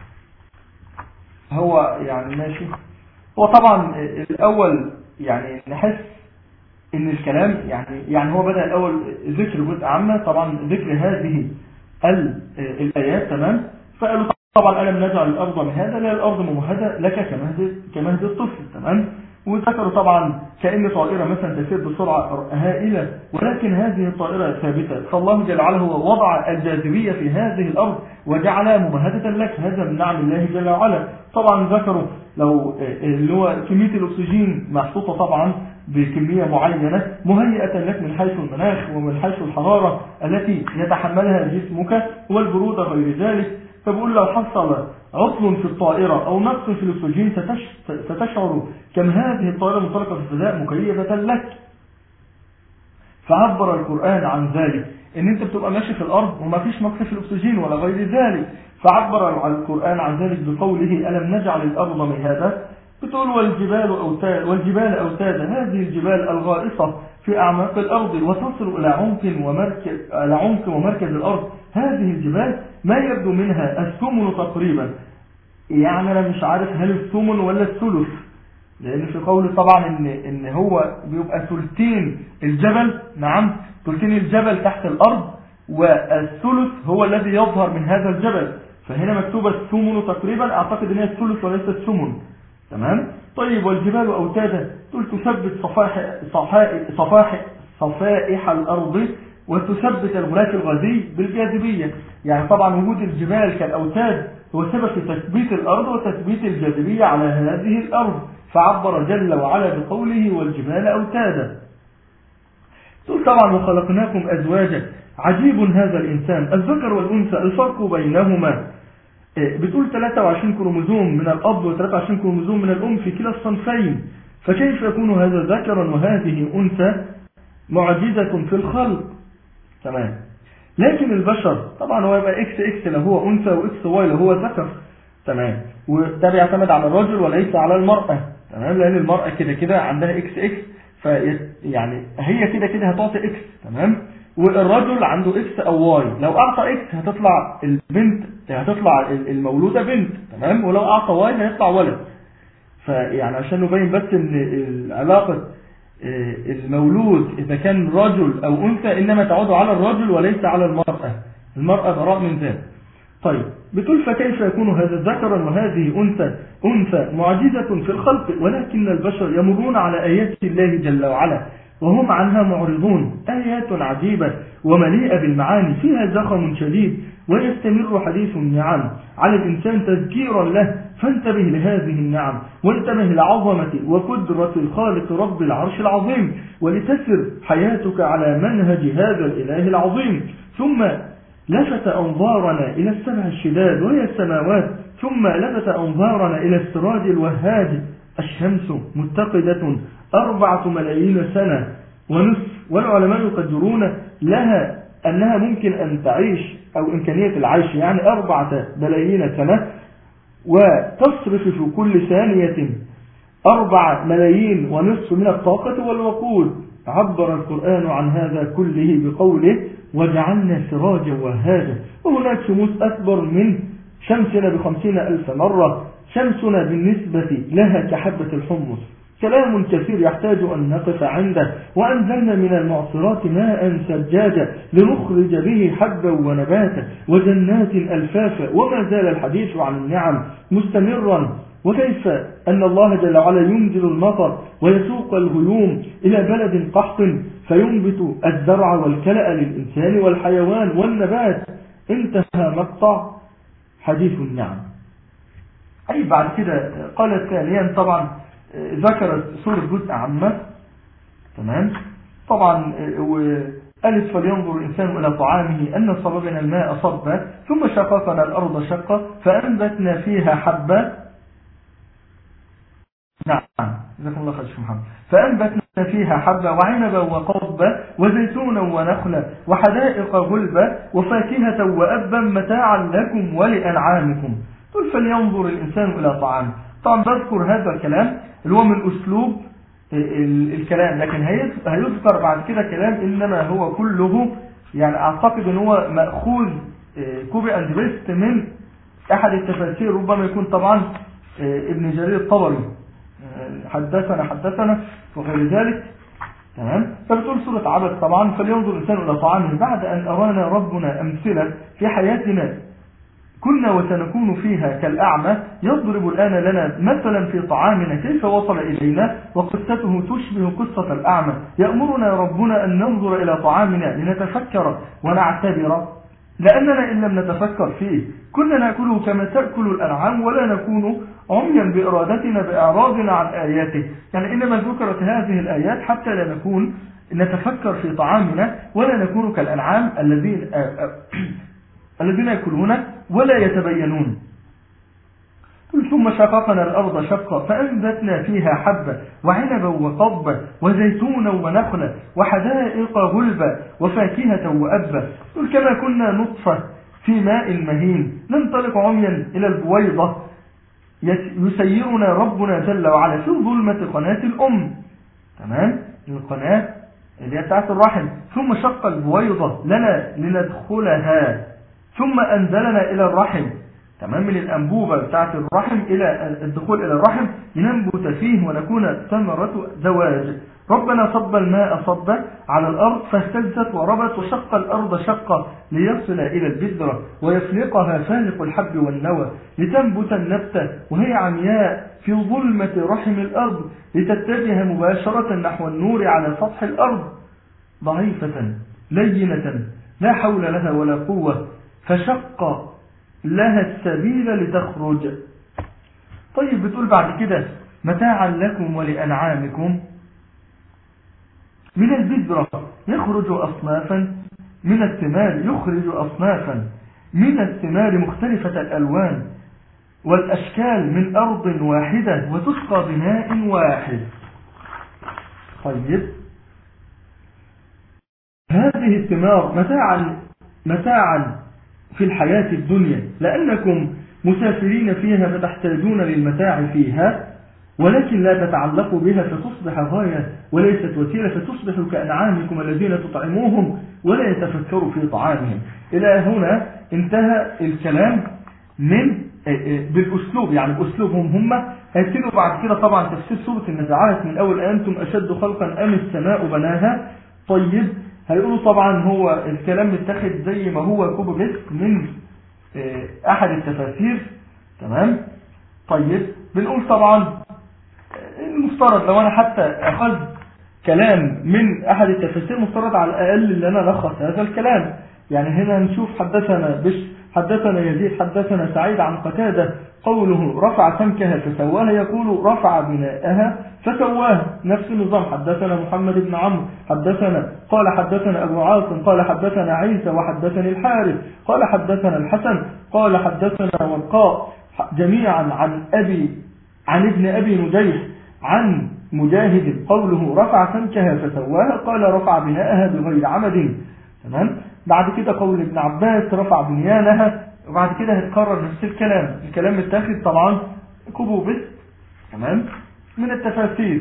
هو يعني ماشي. هو طبعا الاول يعني نحس ان الكلام يعني يعني هو بدأ الاول ذكر جزء عامة، طبعا ذكر هذه الايات. تمام. فقالوا طبعا ألم نجعل الأرض مهادا، لا الأرض ممهدة لك كمهد كمهد الطفل. تمام. وذكروا طبعا كأن طائرة مثلا تسير بسرعة هائلة ولكن هذه الطائرة ثابتة، فالله جل وعلا هو وضع الجاذبية في هذه الأرض وجعلها ممهدة لك، هذا من نعم الله جل وعلا. طبعا ذكروا لو اللي هو كمية الأكسجين محطوطة طبعا بكمية معينة مهيئة لك من حيث المناخ ومن حيث الحرارة التي يتحملها جسمك والبرودة غير ذلك. فبقول لو حصل عطل في الطائرة أو نقص في الأكسجين ستشعر كم هذه الطائرة منطلقة في الفضاء مكيفة لك. فعبر القرآن عن ذلك ان انت بتبقى ماشي في الأرض وما فيش نقص في الأكسجين ولا غير ذلك، فعبر القرآن عن ذلك بقوله ألم نجعل الأرض مهادا. بتقول والجبال أوتاد والجبال أوتادا، هذه الجبال الغائصة في أعماق الأرض وتصل إلى عمق ومركز إلى عمق ومركز الأرض. هذه الجبال ما يبدو منها الثمن تقريبا، يعني أنا مش عارف هل الثمن ولا الثلث، لأن في قول طبعا إن إن هو بيبقى ثلثين الجبل. نعم ثلثين الجبل تحت الأرض والثلث هو الذي يظهر من هذا الجبل، فهنا مكتوبة الثمن تقريبا، أعتقد إن هي الثلث وليس الثمن. تمام. طيب والجبال أوتادا تقول تثبت صفائح صفائح صفائح صفائح الأرض وتثبت الغلاف الغازي بالجاذبية. يعني طبعا وجود الجبال كالأوتاد هو سبب في تثبيت الأرض وتثبيت الجاذبية على هذه الأرض، فعبر جل وعلا بقوله والجبال أوتادا. تقول طبعا وخلقناكم أزواجا، عجيب هذا الإنسان الذكر والأنثى الفرق بينهما. بتقول ثلاثة وعشرين كروموزوم من الأب وثلاثة وعشرين كروموزوم من الأم في كلا الصنفين، فكيف يكون هذا ذكرا وهذه أنثى؟ معجزة في الخلق. تمام. لكن البشر طبعا هو يبقى اكس اكس لو هو أنثى واكس واي لو هو ذكر. تمام. وده بيعتمد على الرجل وليس على المرأة. تمام. لأن المرأة كده كده عندها اكس اكس، في يعني هي كده كده هتعطي اكس. تمام. والرجل عنده اكس او واي، لو اعطى اكس هتطلع البنت هتطلع المولودة بنت. تمام. ولو اعطى واي هيطلع ولد. فيعني عشان نبين بس ان العلاقة المولود اذا كان رجل او انثى انما تعود على الرجل وليس على المرأة، المرأة براء من ذلك. طيب بتقول فكيف يكون هذا ذكرا وهذه أنثى أنثى معجزة في الخلق، ولكن البشر يمرون على آيات الله جل وعلا وهم عنها معرضون. آيات عجيبة ومليئة بالمعاني فيها زخم شديد، ويستمر حديث النعم على الإنسان تذكيرا له، فانتبه لهذه النعم وانتبه لعظمة وقدرة الخالق رب العرش العظيم، ولتسر حياتك على منهج هذا الإله العظيم. ثم لفت أنظارنا إلى السبع الشداد وهي السماوات، ثم لفت أنظارنا إلى السراج الوهاج، الشمس متقدة أربعة ملايين سنة ونصف، والعلماء يقدرون لها أنها ممكن أن تعيش أو إمكانية العيش يعني أربعة ملايين سنة، وتصرف في كل ثانية أربع ملايين ونصف من الطاقة والوقود. عبر القرآن عن هذا كله بقوله وجعلنا سراجا وهاجا. وهناك شموس أكبر من شمسنا بخمسين ألف مرة، شمسنا بالنسبة لها كحبة الحمص. كلام كثير يحتاج أن نقف عنده. وأنزلنا من المعصرات ماء ثجاجا لنخرج به حبا ونباتا وجنات ألفافا. وما زال الحديث عن النعم مستمرا، وكيف أن الله جل وعلا ينزل المطر ويسوق الغيوم إلى بلد قحط فينبت الزرع والكلأ للإنسان والحيوان والنبات. انتهى مقطع حديث النعم. أي بعد كده قالت ثانيا طبعا ذكرت سورة جزء عامة. تمام. طبعا وقالت فلينظر الإنسان إلى طعامه أن صببنا الماء صبا ثم شققنا الأرض شقا فأنبتنا فيها حبا. نعم. جزاكم الله خير شيخ محمد. فأنبتنا فيها حبا وعنبا وقضبا وزيتونا ونخلا وحدائق غلبا وفاكهة وأبا متاعا لكم ولأنعامكم. قل فلينظر الإنسان إلى طعامه. طبعا بذكر هذا الكلام اللي هو من أسلوب الكلام، لكن هيذكر بعد كده كلام إنما هو كله يعني أعتقد أن هو مأخوذ كوبي أند بيست من أحد التفاسير، ربما يكون طبعا ابن جرير الطبري حدثنا حدثنا وغير ذلك. تمام. فبتقول سورة عبس طبعا فلينظر الإنسان إلى طعامه بعد أن أرانا ربنا أمثلة في حياتنا كنا وسنكون فيها كالأعمى يضرب الآن لنا مثلا في طعامنا كيف وصل إلينا وقصته تشبه قصة الأعمى. يأمرنا ربنا أن ننظر إلى طعامنا لنتفكر ونعتبر لأننا إن لم نتفكر فيه كنا نأكله كما تأكل الأنعام ولا نكون عميا بإرادتنا بإعراضنا عن آياته. يعني إنما ذكرت هذه الآيات حتى لا نكون نتفكر في طعامنا ولا نكون كالأنعام الذين الذين يأكلون ولا يتبينون. ثم شققنا الأرض شقا فأنبتنا فيها حبا وعنبا وقضبا وزيتونا ونخلا وحدائق غلبا وفاكهة وأبا. كما كنا نطفة في ماء مهين ننطلق عميا إلى البويضة يسيرنا ربنا جل وعلا في ظلمة قناة الأم. تمام. القناة اللي بتاعت الرحم. ثم شق البويضة لنا لندخلها ثم أنزلنا إلى الرحم. تمام. من الأنبوبة بتاعت الرحم إلى الدخول إلى الرحم لننبت فيه ونكون ثمرة زواج. ربنا صب الماء صبا على الأرض فاهتزت وربت وشق الأرض شقا ليصل إلى البذرة ويفلقها فالق الحب والنوى لتنبت النبتة وهي عمياء في ظلمة رحم الأرض لتتجه مباشرة نحو النور على سطح الأرض ضعيفة لينة لا حول لها ولا قوة فشق لها السبيل لتخرج. طيب بتقول بعد كده متاعا لكم ولأنعامكم. من البذرة يخرج أصنافا من الثمار يخرج أصنافا من الثمار مختلفة الألوان والأشكال من أرض واحدة وتسقى بماء واحد. طيب هذه الثمار متاعا متاعا في الحياة الدنيا لأنكم مسافرين فيها فتحتاجون للمتاع فيها ولكن لا تتعلقوا بها فتصبح غاية وليست وسيلة فتصبحوا كأنعامكم الذين تطعموهم ولا يتفكروا في طعامهم. إلى هنا انتهى الكلام من بالأسلوب يعني بأسلوبهم هم. هيبتدوا بعد كده طبعا تفسير سورة النزعات من أول أنتم أشد خلقا أم السماء بناها. طيب هيقولوا طبعا هو الكلام متاخد زي ما هو كوبي بيست من أحد التفاسير. تمام. طيب بنقول طبعا المفترض لو أنا حتى أخذ كلام من أحد التفاسير مفترض على الأقل اللي أنا لخص هذا الكلام. يعني هنا نشوف حدثنا بش حدثنا يزيد حدثنا سعيد عن قتادة قوله رفع سمكها فسواها يقول رفع بناءها فسواها نفس النظام. حدثنا محمد بن عمرو حدثنا قال حدثنا أبو عاصم قال حدثنا عيسى وحدثني الحارث قال حدثنا الحسن قال حدثنا ورقاء جميعا عن أبي عن ابن أبي نجيح عن مجاهد قوله رفع سمكها فسواها قال رفع بناءها بغير عمد. تمام. بعد كده قول ابن عباس رفع بنيانها وبعد كده هتكرر نفس الكلام. الكلام متاخد طبعا كوبو بس. تمام. من التفاسير.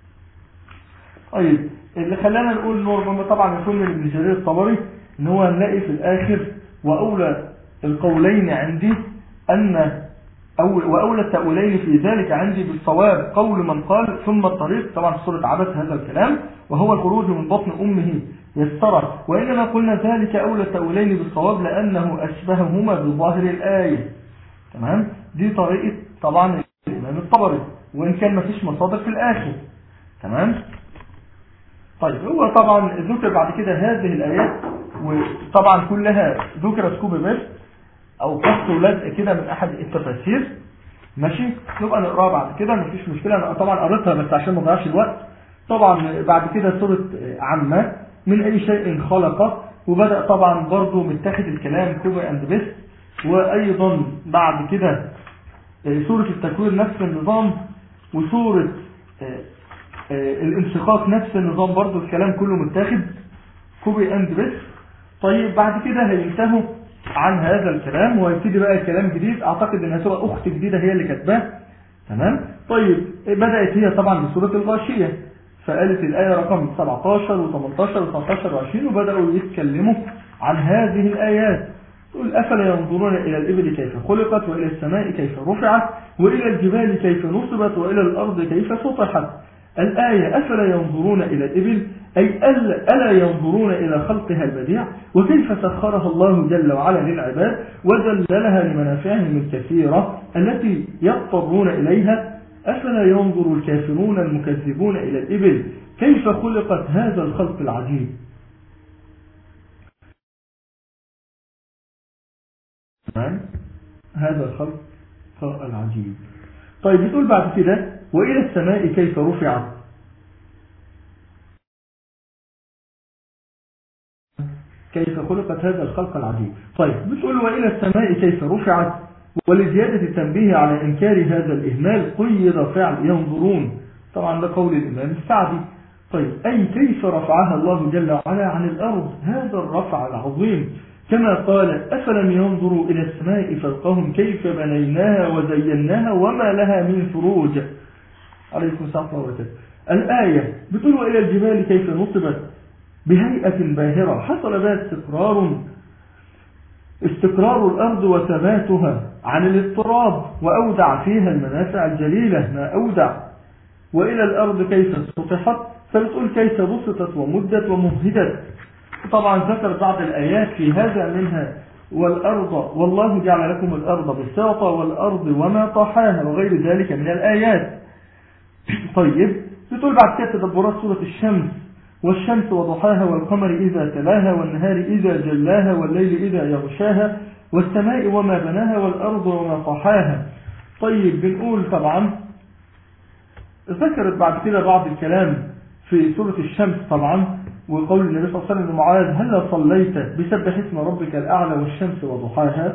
طيب اللي خلانا نقول نور طبعا يكون من ابن جرير الطبري ان هو نلاقي في الاخر واولى القولين عندي ان أول وأولى التأويلين في ذلك عندي بالصواب قول من قال ثم الطريق. طبعا سورة عبس هذا الكلام وهو الخروج من بطن أمه يسترى. وإنما قلنا ذلك أولى التأويلين بالصواب لأنه أشبههما بظاهر الآية. تمام. دي طريقة طبعا الإمام الطبري وإن كان ما فيش مصادر في الآخر. تمام. طيب هو طبعا ذكر بعد كده هذه الآيات وطبعا كلها ذكرت كوبي بس او قص ولزق كده من احد التفاسير. ماشي. نبقى نقراها بعد كده مفيش مشكله. انا طبعا قريتها بس عشان ما اضيعش الوقت. طبعا بعد كده سوره عامه من اي شيء خلقه وبدا طبعا برضو متاخد الكلام كوبي اند بيست. وايضا بعد كده سوره التكوير نفس النظام وسوره الانشقاق نفس النظام برضو، الكلام كله متاخد كوبي اند بس. طيب بعد كده هينتهوا عن هذا الكلام وهيبتدي بقى كلام جديد، اعتقد انها تبقى اخت جديدة هي اللي كاتباه. تمام. طيب بدأت هي طبعا بسورة الغاشية، فقالت الآية رقم سبعتاشر وثمانتاشر وتسعتاشر وعشرين وبدأوا يتكلموا عن هذه الآيات. تقول أفلا ينظرون إلى الإبل كيف خلقت وإلى السماء كيف رفعت وإلى الجبال كيف نصبت وإلى الأرض كيف سطحت. الآية أفلا ينظرون إلى الإبل أي ألا ينظرون إلى خلقها البديع وكيف سخرها الله جل وعلا للعباد وذللها لمنافعهم الكثيرة التي يضطرون إليها. أفلا ينظر الكافرون المكذبون إلى الإبل كيف خلقت هذا الخلق العجيب. هذا الخلق العجيب. طيب بتقول بعد كده وإلى السماء كيف رفعت. كيف خلقت هذا الخلق العجيب. طيب بتقول وإلى السماء كيف رفعت، ولزيادة التنبيه على إنكار هذا الإهمال قيد فعل ينظرون، طبعا ده قول الإمام السعدي. طيب أي كيف رفعها الله جل وعلا عن الأرض هذا الرفع العظيم، كما قال أفلم ينظروا إلى السماء فوقهم كيف بنيناها وزيناها وما لها من فروج. عليكم السلام عليكم. الآية بتقول وإلى الجبال كيف نصبت بهيئة باهرة حصل بها استقرار استقرار الأرض وثباتها عن الاضطراب وأودع فيها المنافع الجليلة ما أودع. وإلى الأرض كيف سطحت فبتقول كيف بسطت ومدت ومهدت. طبعا ذكر بعض الآيات في هذا منها والأرض والله جعل لكم الأرض بساطة والأرض وما طحاها وغير ذلك من الآيات. طيب بتقول بعد كده تدبرات سورة الشمس والشمس وضحاها والقمر إذا تلاها والنهار إذا جلاها والليل إذا يغشاها والسماء وما بناها والأرض وما طحاها. طيب بنقول طبعا ذكرت بعد كده بعض الكلام في سورة الشمس طبعا وقول النبي صلى الله عليه وسلم لمعاذ هل صليت بسبح اسم ربك الأعلى والشمس وضحاها.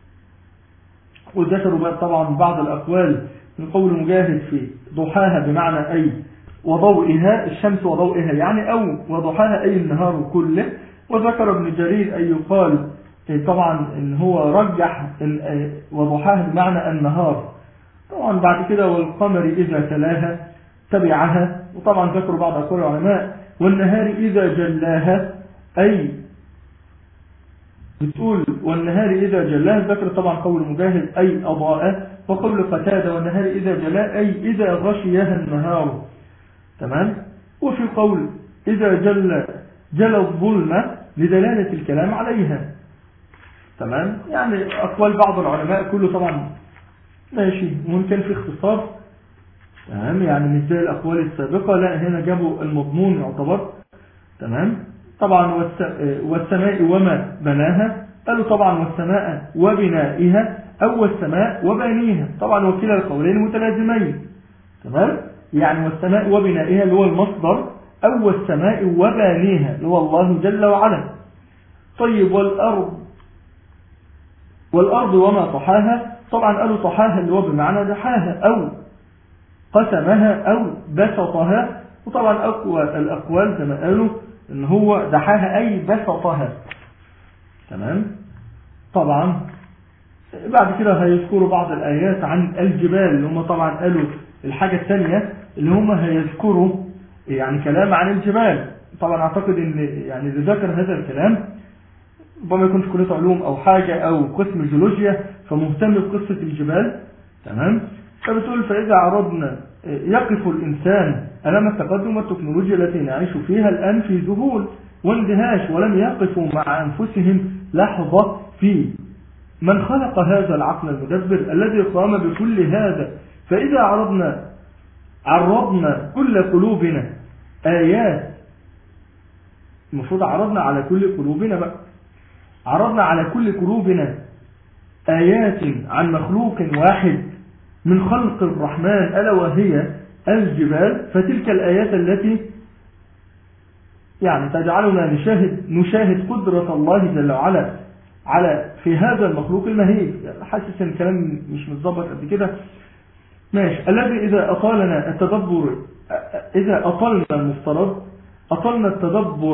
وذكروا طبعا بعض الأقوال من قول مجاهد في ضحاها بمعنى أي وضوئها الشمس وضوئها يعني أو وضحاها أي النهار كله. وذكر ابن جرير أن يقال طبعا إن هو رجح إن وضحاها بمعنى النهار. طبعا بعد كده والقمر إذا تلاها تبعها. وطبعا ذكروا بعض أقوال العلماء والنهار إذا جلاها أي بتقول والنهار إذا جلاها. ذكر طبعا قول مجاهد أي أضاء وقول قتادة والنهار إذا جلاها أي إذا غشيها النهار. تمام. وفي قول إذا جل جل الظلمة لدلالة الكلام عليها. تمام. يعني أقوال بعض العلماء كله طبعا ماشي ممكن في اختصار. تمام. يعني مش زي الأقوال السابقة لا هنا جابوا المضمون يعتبر. تمام. طبعا والسماء وما بناها قالوا طبعا والسماء وبنائها أو والسماء وبنيها طبعا وكلا القولين متلازمين. تمام. يعني والسماء وبنائها اللي هو المصدر أو والسماء وبانيها اللي هو الله جل وعلا. طيب والأرض والأرض وما طحاها طبعا قالوا طحاها اللي هو بمعنى دحاها أو قسمها أو بسطها. وطبعا أقوى الأقوال كما قالوا إن هو دحاها أي بسطها. تمام. طبعا بعد كده هيذكروا بعض الآيات عن الجبال اللي هم طبعا قالوا الحاجة الثانية اللي هم هيذكروا يعني كلام عن الجبال. طبعا أعتقد إن يعني اللي ذكر هذا الكلام ربما يكون في كلية علوم أو حاجة أو قسم جيولوجيا فمهتم بقصة الجبال. تمام. فبتقول فإذا عرضنا يقف الإنسان أمام التقدم والتكنولوجيا التي نعيش فيها الآن في ذهول واندهاش ولم يقفوا مع أنفسهم لحظة في من خلق هذا العقل المدبر الذي قام بكل هذا. فإذا عرضنا عرضنا كل قلوبنا آيات المفروض عرضنا على كل قلوبنا بقى عرضنا على كل قلوبنا آيات عن مخلوق واحد من خلق الرحمن ألا وهي الجبال فتلك الآيات التي يعني تجعلنا نشاهد نشاهد قدرة الله جل وعلا على في هذا المخلوق المهيب. حاسس ان الكلام مش متظبط قد كده ماشي. الذي إذا أطالنا التدبر إذا أطلنا المفترض أطلنا التدبر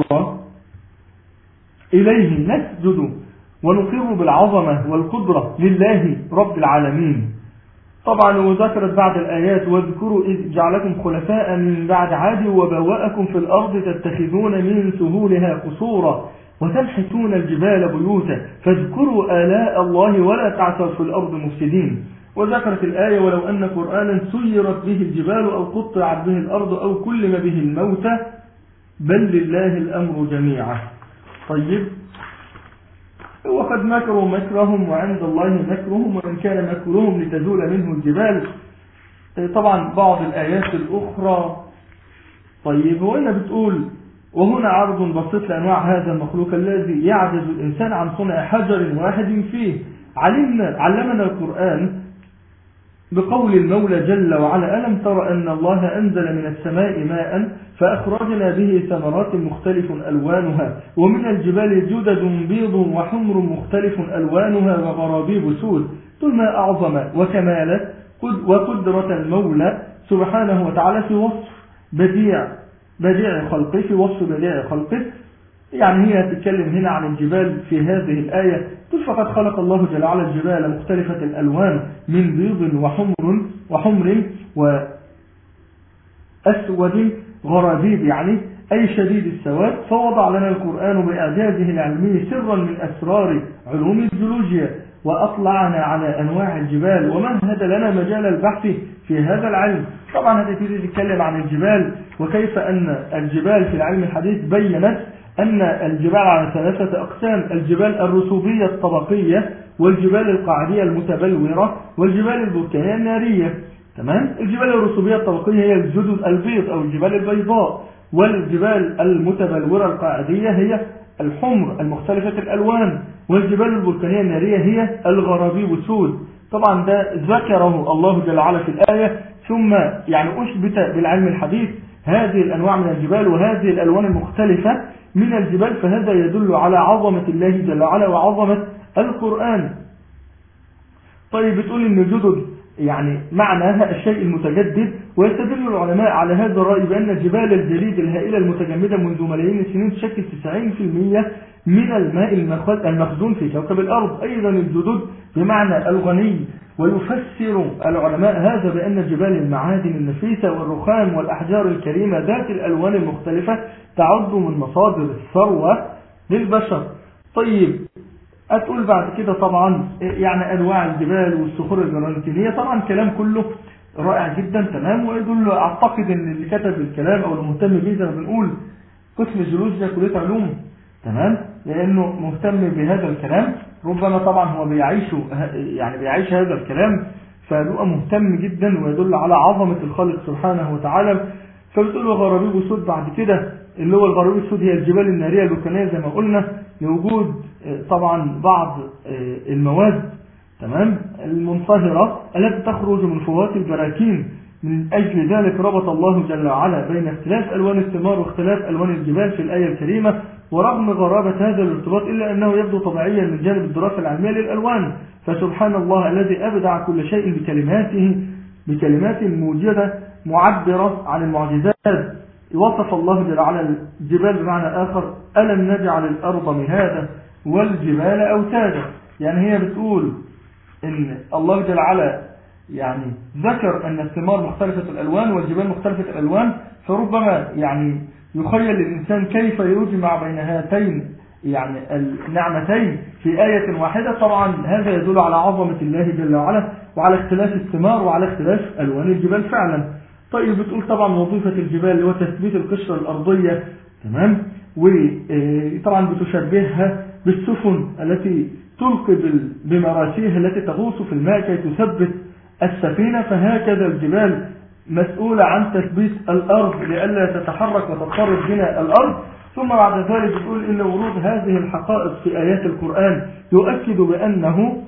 إليه نسجد ونقر بالعظمة والقدرة لله رب العالمين. طبعا وذكرت بعد الآيات واذكروا إذ جعلكم خلفاء من بعد عاد وبوأكم في الأرض تتخذون من سهولها قصورا وتنحتون الجبال بيوتا فاذكروا آلاء الله ولا تعثوا في الأرض مفسدين. وذكرت الآية ولو أن قرآنا سيرت به الجبال أو قطعت به الأرض أو كلم به الموتى بل لله الأمر جميعا. طيب، وقد مكروا مكرهم وعند الله مكرهم وإن كان مكرهم لتزول منه الجبال. طبعا بعض الآيات الأخرى. طيب، وإن بتقول وهنا عرض بسيط لأنواع هذا المخلوق الذي يعجز الإنسان عن صنع حجر واحد فيه. علمنا علمنا القرآن بقول المولى جل وعلا ألم تر أن الله أنزل من السماء ماء فأخرجنا به ثمرات مختلف ألوانها ومن الجبال جدد بيض وحمر مختلف ألوانها وغرابيب سود. ثم أعظم وكمال وقدرة المولى سبحانه وتعالى في وصف بديع بديع خلقه في وصف بديع خلقه. يعني هي تتكلم هنا عن الجبال في هذه الآية. فقد خلق الله جل وعلا الجبال مختلفة الألوان من بيض وحمر وحمر وأسود غرابيب يعني أي شديد السواد. فوضع لنا القرآن بإعجازه العلمي سرا من أسرار علوم الجيولوجيا وأطلعنا على أنواع الجبال ومهد لنا مجال البحث في هذا العلم. طبعا هذه تتكلم عن الجبال وكيف أن الجبال في العلم الحديث بيّنت أن الجبال على ثلاثة أقسام: الجبال الرسوبية الطبقية والجبال القاعدية المتبلورة والجبال البركانية النارية. تمام. الجبال الرسوبية الطبقية هي الجدد البيض أو الجبال البيضاء، والجبال المتبلورة القاعدية هي الحمر المختلفة الألوان، والجبال البركانية النارية هي الغرابيب السود. طبعا ده ذكره الله جل وعلا في الآية، ثم يعني أثبت بالعلم الحديث هذه الأنواع من الجبال وهذه الألوان المختلفة من الجبال، فهذا يدل على عظمة الله جل وعلا وعظمة القرآن. طيب، بتقول إن الجدد يعني معناها الشيء المتجدد، ويستدل العلماء على هذا الرأي بأن الجبال الجليد الهائلة المتجمدة منذ ملايين السنين تشكل تسعين بالمئة من الماء المخزون في كوكب الأرض. أيضا الجدد بمعنى الغني، ويفسر العلماء هذا بأن جبال المعادن النفيسة والرخام والأحجار الكريمة ذات الألوان المختلفة تعد من مصادر الثروة للبشر. طيب، أتقول بعد كده طبعا يعني أنواع الجبال والصخور الجرانيتية. طبعا كلام كله رائع جدا. تمام. ويدل أعتقد أن اللي كتب الكلام أو المهتم به زي ما بنقول قسم الجيولوجيا كلية علوم. تمام. لأنه مهتم بهذا الكلام، ربما طبعا هو بيعيش يعني بيعيش هذا الكلام، فبقى مهتم جدا ويدل على عظمة الخالق سبحانه وتعالى. فبتقول غرابيب السود بعد كده، اللي هو الغرابيب السود هي الجبال النارية البركانية زي ما قلنا، لوجود طبعا بعض المواد تمام المنصهرة التي تخرج من فوات البراكين. من أجل ذلك ربط الله جل وعلا بين اختلاف ألوان الثمار واختلاف ألوان الجبال في الآية الكريمة. ورغم غرابة هذا الارتباط إلا أنه يبدو طبيعيا من جانب الدراسة العلمية للألوان. فسبحان الله الذي أبدع كل شيء بكلماته بكلمات موجزة معبرة عن المعجزات. وصف الله جل وعلا الجبال بمعنى آخر: ألم نجعل الأرض مهادا والجبال أوتادا. يعني هي بتقول إن الله جل وعلا يعني ذكر أن الثمار مختلفة الألوان والجبال مختلفة الألوان، فربما يعني يخيل الإنسان كيف يجمع بين هاتين يعني النعمتين في آية واحدة. طبعا هذا يدل على عظمة الله جل وعلا وعلى اختلاف الثمار وعلى اختلاف ألوان الجبال فعلا. طيب، بتقول طبعا وظيفة الجبال هو تثبيت القشرة الأرضية. تمام. وطبعا بتشبهها بالسفن التي تلقي بمراسيها التي تغوص في الماء كي تثبت السفينة. فهكذا الجبال مسؤولة عن تثبيت الأرض لئلا تتحرك وتضطرب بنا الأرض. ثم بعد ذلك بتقول إن ورود هذه الحقائق في آيات القرآن يؤكد بأنه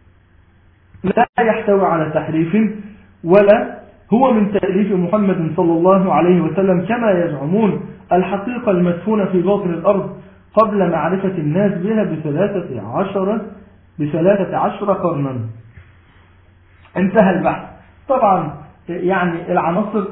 لا يحتوي على تحريف ولا هو من تأليف محمد صلى الله عليه وسلم كما يزعمون. الحقيقة المدفونة في باطن الأرض قبل معرفة الناس بها بثلاثة عشر بثلاثة عشر قرنا. انتهى البحث. طبعا يعني العناصر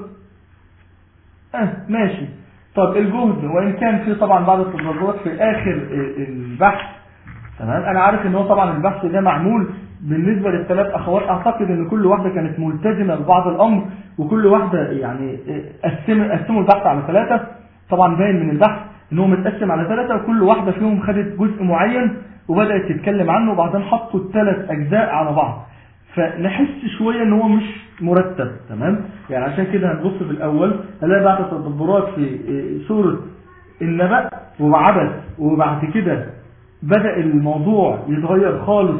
اه ماشي. طب الجهد، وان كان في طبعا بعض التدرجات في اخر البحث، تمام. انا عارف ان هو طبعا البحث ده معمول بالنسبه للثلاث اخوات، اعتقد ان كل واحده كانت ملتزمه ببعض الامر، وكل واحده يعني قسموا قسموا البحث على ثلاثه. طبعا باين من البحث ان هو متقسم على ثلاثه، وكل واحده فيهم خدت جزء معين وبدات تتكلم عنه، وبعدين حطوا الثلاث اجزاء على بعض، فنحس شويه ان هو مش مرتب. تمام. يعني عشان كده هنبص في الاول هنلاقي بعض التدبرات في سوره النبأ وعبث، وبعد كده بدأ الموضوع يتغير خالص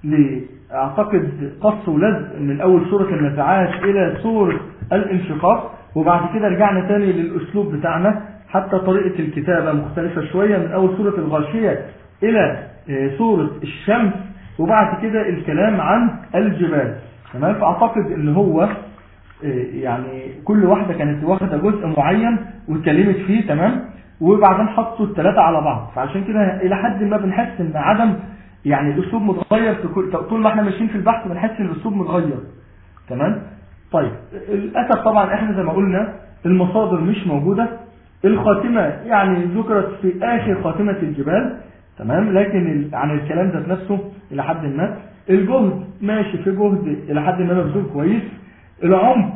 لأعتقد قص ولزق من أول سورة النازعات إلى سورة الانشقاق، وبعد كده رجعنا تاني للأسلوب بتاعنا، حتى طريقة الكتابة مختلفة شوية من أول سورة الغاشية إلى سورة الشمس، وبعد كده الكلام عن الجبال. تمام. فأعتقد إن هو يعني كل واحدة كانت واخدة جزء معين واتكلمت فيه. تمام. وبعدين حطوا الثلاثة على بعض، فعشان كده إلى حد ما بنحس إن عدم يعني الأسلوب متغير في كل طول ما احنا ماشيين في البحث، بنحس إن الأسلوب متغير. تمام. طيب للأسف طبعا احنا زي ما قلنا المصادر مش موجودة، الخاتمة يعني ذكرت في آخر خاتمة الجبال. تمام. لكن عن الكلام ذات نفسه إلى حد ما الجهد ماشي، في جهد إلى حد ما مبذول كويس. العمق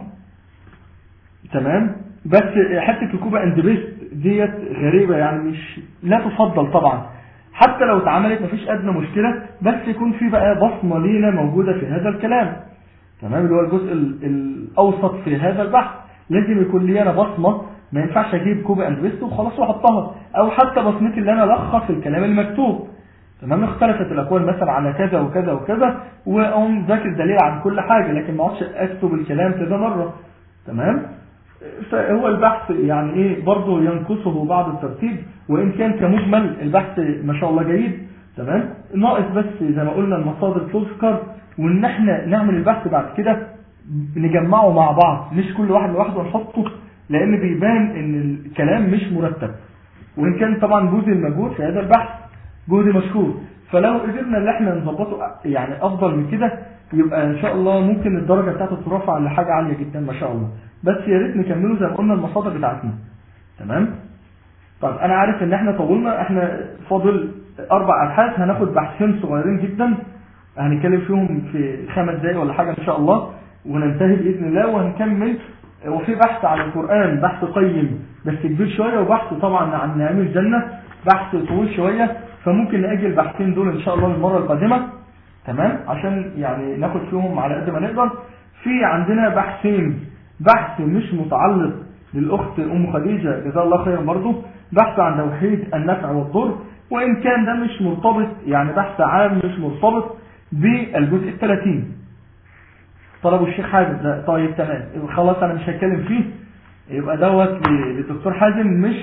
تمام، بس حتة الكوبا اند بيست ديت غريبة، يعني مش لا تفضل طبعا، حتى لو اتعملت مفيش أدنى مشكلة، بس يكون في بقى بصمة لينا موجودة في هذا الكلام. تمام. اللي هو الجزء الأوسط في هذا البحث لازم يكون لي أنا بصمة، ما ينفعش أجيب كوبا اند بيست وخلاص وأحطها، أو حتى بصمتي اللي أنا ألخص الكلام المكتوب. تمام. اختلفت الأقوال مثلا على كذا وكذا وكذا، وأقوم ذاكر دليل عن كل حاجة، لكن ما اقعدش أكتب الكلام كذا مرة. تمام. فهو البحث يعني ايه برضه ينقصه بعض الترتيب، وان كان كمجمل البحث ما شاء الله جيد. تمام. ناقص بس زي ما قلنا المصادر تذكر، وان احنا نعمل البحث بعد كده نجمعه مع بعض، مش كل واحد لوحده نحطه، لان بيبان ان الكلام مش مرتب، وان كان طبعا جزء المجهود في هذا البحث جهد مشكور. فلو قدرنا ان احنا نظبطه يعني افضل من كده، يبقى ان شاء الله ممكن الدرجه بتاعته ترفع لحاجه عاليه جدا ما شاء الله. بس يا ريت نكمله زي ما قلنا المصادر بتاعتنا. تمام. طيب انا عارف ان احنا طولنا، احنا فاضل اربع ابحاث، هناخد بحثين صغيرين جدا هنتكلم فيهم في خمس دقايق ولا حاجه ان شاء الله، وننتهي باذن الله وهنكمل. وفي بحث على القران بحث قيم بس كبير شويه، وبحث طبعا عن نعيم الجنه بحث طويل شويه، فممكن نأجل البحثين دول ان شاء الله المره القادمه. تمام. عشان يعني ناخد فيهم على قد ما نقدر. في عندنا بحثين، بحث مش متعلق للأخت أم خديجة جزاها الله خيرا برضه، بحث عن توحيد النفع والضر، وإن كان ده مش مرتبط يعني بحث عام مش مرتبط بالجزء الثلاثين. طلبوا الشيخ حازم ده. طيب تمام خلاص أنا مش هتكلم فيه، يبقى دوت للدكتور حازم، مش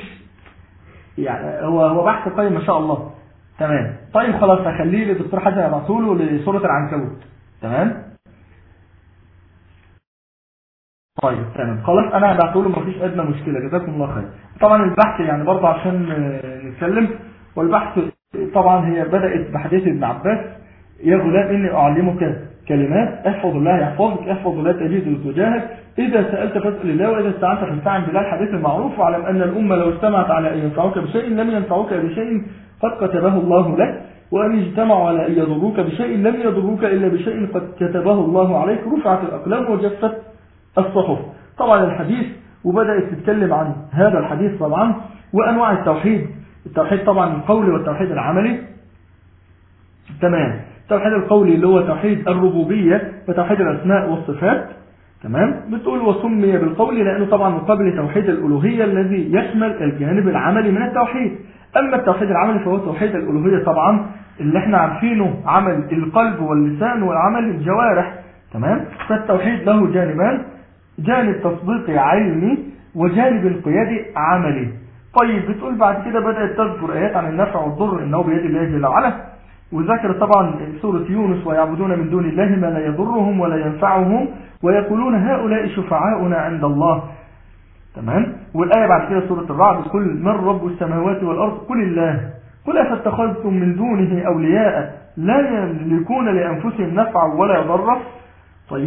يعني هو هو بحث قيم ما شاء الله. تمام. طيب خلاص هخليه للدكتور حازم ابعتهوله لسورة العنكبوت. تمام. طيب تمام خلاص انا هبعته له مفيش ادنى مشكله، جزاكم الله خير. طبعا البحث يعني برضه عشان نتكلم، والبحث طبعا هي بدات بحديث ابن عباس: يا غلام اني اعلمك كلمات احفظ الله يحفظك، احفظ لا تجد تجاهك، اذا سالت فاسال الله، واذا استعنت فاستعن بالله، الحديث المعروف. واعلم ان الامه لو اجتمعت على ان ينفعوك بشيء لم ينفعوك بشيء قد كتبه الله لك، وان اجتمعوا على ان يضروك بشيء لم يضروك الا بشيء قد كتبه الله عليك، رفعت الاقلام وجفت الصحف. طبعا الحديث وبدأت تتكلم عن هذا الحديث طبعا وأنواع التوحيد، التوحيد طبعا القولي والتوحيد العملي. تمام. التوحيد القولي اللي هو توحيد الربوبية وتوحيد الأسماء والصفات. تمام. بتقول وسمي بالقول لأنه طبعا مقابل توحيد الألوهية الذي يشمل الجانب العملي من التوحيد. أما التوحيد العملي فهو توحيد الألوهية طبعا اللي احنا عارفينه، عمل القلب واللسان وعمل الجوارح. تمام. فالتوحيد له جانبان، جانب تصديقي علمي وجانب انقيادي عملي. طيب بتقول بعد كده بدأت تذكر آيات عن النفع والضر إنه بيد الله جل وعلا، وذكر طبعا سورة يونس: ويعبدون من دون الله ما لا يضرهم ولا ينفعهم ويقولون هؤلاء شفعاؤنا عند الله. تمام. والآية بعد كده سورة الرعد: قل من رب السماوات والأرض قل الله قل أفاتخذتم من دونه أولياء لا يملكون لأنفسهم نفعا ولا ضرا. طيب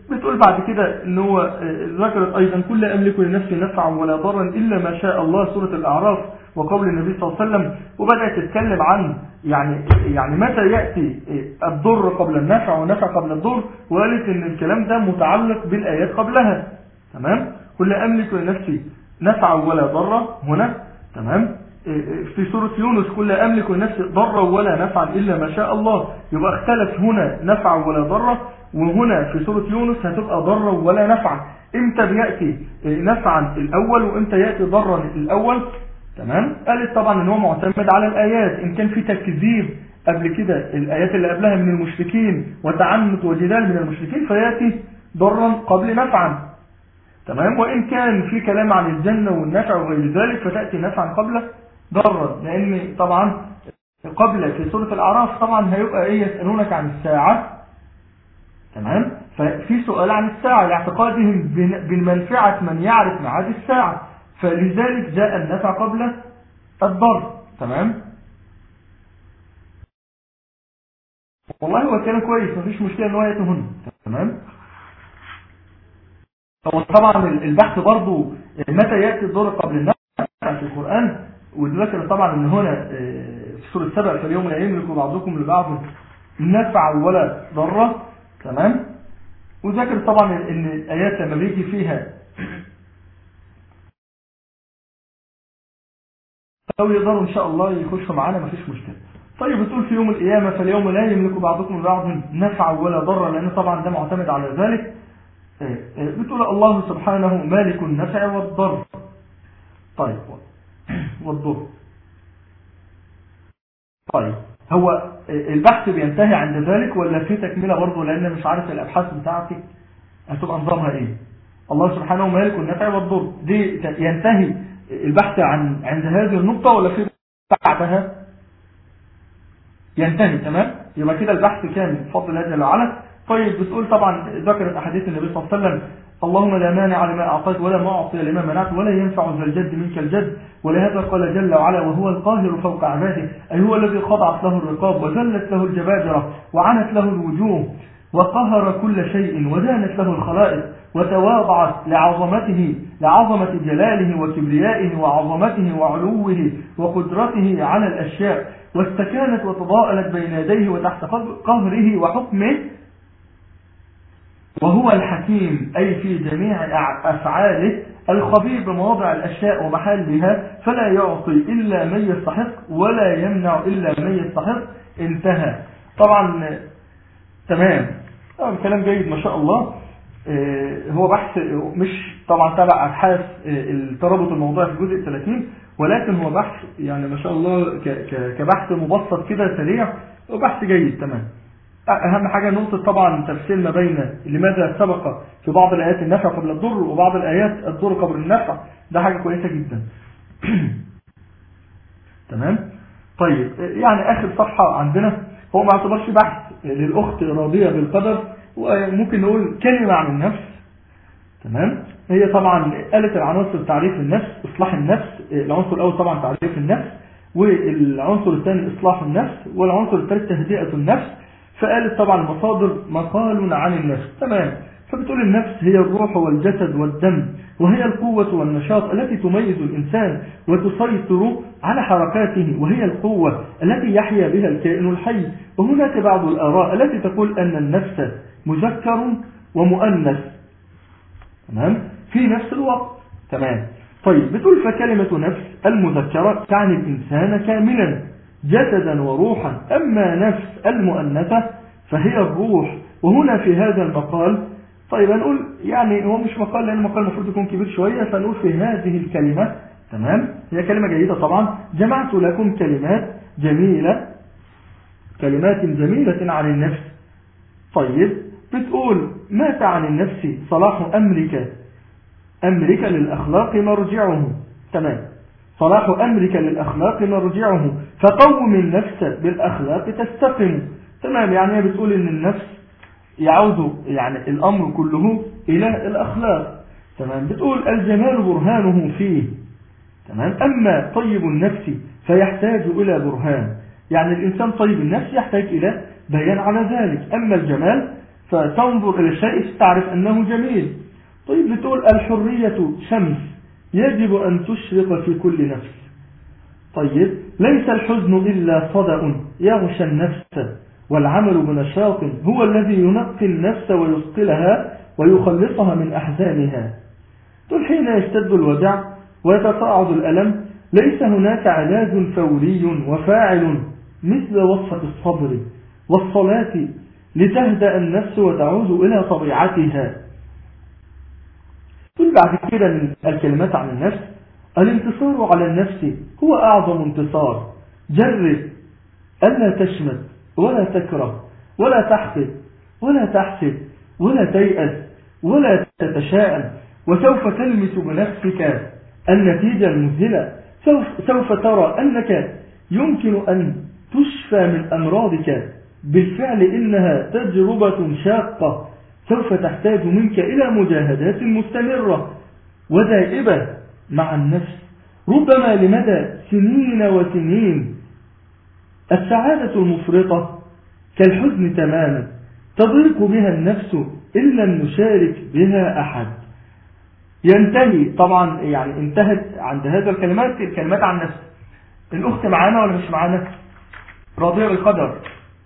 بتقول بعد كده ان هو ذكرت ايضا كل املك لنفسي نفعا ولا ضرا الا ما شاء الله، سورة الاعراف، وقول النبي صلى الله عليه وسلم. وبدأت تتكلم عن يعني يعني متى يأتي الضر قبل النفع والنفع قبل الضر، وقالت ان الكلام ده متعلق بالايات قبلها. تمام. كل املك لنفسي نفعا ولا ضرا هنا. تمام. في سورة يونس كل أملك لنفسي ضرا ولا نفعا إلا ما شاء الله، يبقى اختلف هنا نفعا ولا ضرا، وهنا في سورة يونس هتبقى ضرا ولا نفعا. امتى بيأتي نفعا الأول وامتى يأتي ضرا الأول؟ تمام. قالت طبعا ان هو معتمد على الآيات، إن كان في تكذيب قبل كده الآيات اللي قبلها من المشركين وتعنت وجدال من المشركين فيأتي ضرا قبل نفعا. تمام. وإن كان في كلام عن الجنة والنفع وغير ذلك فتأتي نفعا قبل ضرا، لأن طبعا قبل في سورة الأعراف طبعا هيبقى ايه يسألونك عن الساعة. تمام. ففي سؤال عن الساعة لاعتقادهم بالمنفعة من يعرف معاد الساعة، فلذلك جاء النفع قبل الضر. تمام. والله هو كان كويس، مفيش مشكلة ان هو يأتيهن. تمام. طبعا البحث برضو متى يأتي الضر قبل النفع في القرآن، وذكر طبعا ان هنا في سورة سبع فاليوم لا يملك بعضكم لبعض نفع ولا ضرا. تمام. وذكر طبعا ان الايات لما بيجي فيها لو يقدروا ان شاء الله يخشوا معانا مفيش مشكلة. طيب بتقول في يوم القيامة فاليوم لا يملك بعضكم لبعض نفع ولا ضرا، لان طبعا ده معتمد على ذلك. بتقول الله سبحانه مالك النفع والضر. طيب والضر. طيب هو البحث بينتهي عند ذلك ولا في تكملة برضه؟ لان مش عارف الابحاث بتاعتي هتبقى نظامها ايه. الله سبحانه مالك النفع والضر دي ينتهي البحث عن عند هذه النقطة ولا في بعدها ينتهي؟ تمام. يبقى كده البحث كان بفضل الله جل وعلا. طيب بتقول طبعا ذكرت احاديث النبي صلى الله عليه وسلم اللهم لا مانع لما اعطيت ولا معطي لما منعت ولا ينفع ذا الجد منك الجد، ولهذا قال جل وعلا وهو القاهر فوق عباده، اي هو الذي خضعت له الرقاب وذلت له الجبابرة وعنت له الوجوه وقهر كل شيء ودانت له الخلائق وتواضعت لعظمته لعظمة جلاله وكبريائه وعظمته وعلوه وقدرته على الأشياء، واستكانت وتضاءلت بين يديه وتحت قهره وحكمه، وهو الحكيم أي في جميع أفعاله الخبير بمواضع الأشياء ومحلها، فلا يعطي إلا من يستحق ولا يمنع إلا من يستحق. انتهى. طبعا تمام. كلام جيد ما شاء الله. هو بحث مش طبعا تبع أبحاث الترابط الموضوعي في الجزء الثلاثين، ولكن هو بحث يعني ما شاء الله كبحث مبسط كده سريع وبحث جيد. تمام. أهم حاجة نقطة طبعا تفسير ما بين لماذا سبق في بعض الآيات النفع قبل الضر وبعض الآيات الضر قبل النفع، ده حاجة كويسة جدا. تمام. طيب يعني آخر صفحة عندنا هو ما اعتبرش بحث للأخت راضية بالقدر، وممكن نقول كلمة عن النفس. تمام. هي طبعا قالت العناصر تعريف النفس، إصلاح النفس. العنصر الأول طبعا تعريف النفس، والعنصر الثاني إصلاح النفس، والعنصر الثالث تهدئة النفس. فقالت طبعا المصادر مقال عن النفس. تمام. فبتقول النفس هي الروح والجسد والدم، وهي القوة والنشاط التي تميز الإنسان وتسيطر على حركاته، وهي القوة التي يحيا بها الكائن الحي. وهناك بعض الآراء التي تقول أن النفس مذكر ومؤنث. تمام. في نفس الوقت. تمام. طيب بتقول فكلمة نفس المذكرة تعني الإنسان كاملا جسدا وروحا، أما نفس المؤنثة فهي الروح. وهنا في هذا المقال طيب هنقول يعني هو مش مقال لأن المقال المفروض يكون كبير شوية، فنقول في هذه الكلمة. تمام. هي كلمة جيدة طبعا. جمعت لكم كلمات جميلة كلمات جميلة عن النفس. طيب بتقول ما تعني النفس صلاح أمرك أمرك للأخلاق مرجعه. تمام. صلاح أمرك للأخلاق مرجعه فقوم النفس بالأخلاق تستقم. تمام. يعني بتقول إن النفس يعود يعني الأمر كله إلى الأخلاق. تمام. بتقول الجمال برهانه فيه. تمام. أما طيب النفس فيحتاج إلى برهان، يعني الإنسان طيب النفس يحتاج إلى بيان على ذلك. أما الجمال فتنظر إلى الشيء تعرف أنه جميل. طيب بتقول الحرية شمس يجب أن تشرق في كل نفس. طيب ليس الحزن إلا صدأ يغشى النفس، والعمل بنشاط هو الذي ينقي النفس ويثقلها ويخلصها من أحزانها. تقول حين يشتد الوجع ويتصاعد الألم ليس هناك علاج فوري وفاعل مثل وصفة الصبر والصلاة لتهدأ النفس وتعود إلى طبيعتها. تقول بعد كده من الكلمات عن النفس: الانتصار على النفس هو أعظم انتصار. جرب ألا تشمت ولا تكره ولا تحقد ولا تحسد ولا تيأس ولا تتشاءم، وسوف تلمس بنفسك النتيجة المذهلة. سوف, سوف ترى أنك يمكن أن تشفى من أمراضك. بالفعل إنها تجربة شاقة سوف تحتاج منك إلى مجاهدات مستمرة ودائبة مع النفس، ربما لمدى سنين وسنين. السعادة المفرطة كالحزن تماما، تضيق بها النفس إن لم نشارك بها أحد. ينتهي طبعا، يعني انتهت عند هذا الكلمات الكلمات عن النفس. الأخت معانا ولا مش معانا؟ راضية بالقدر.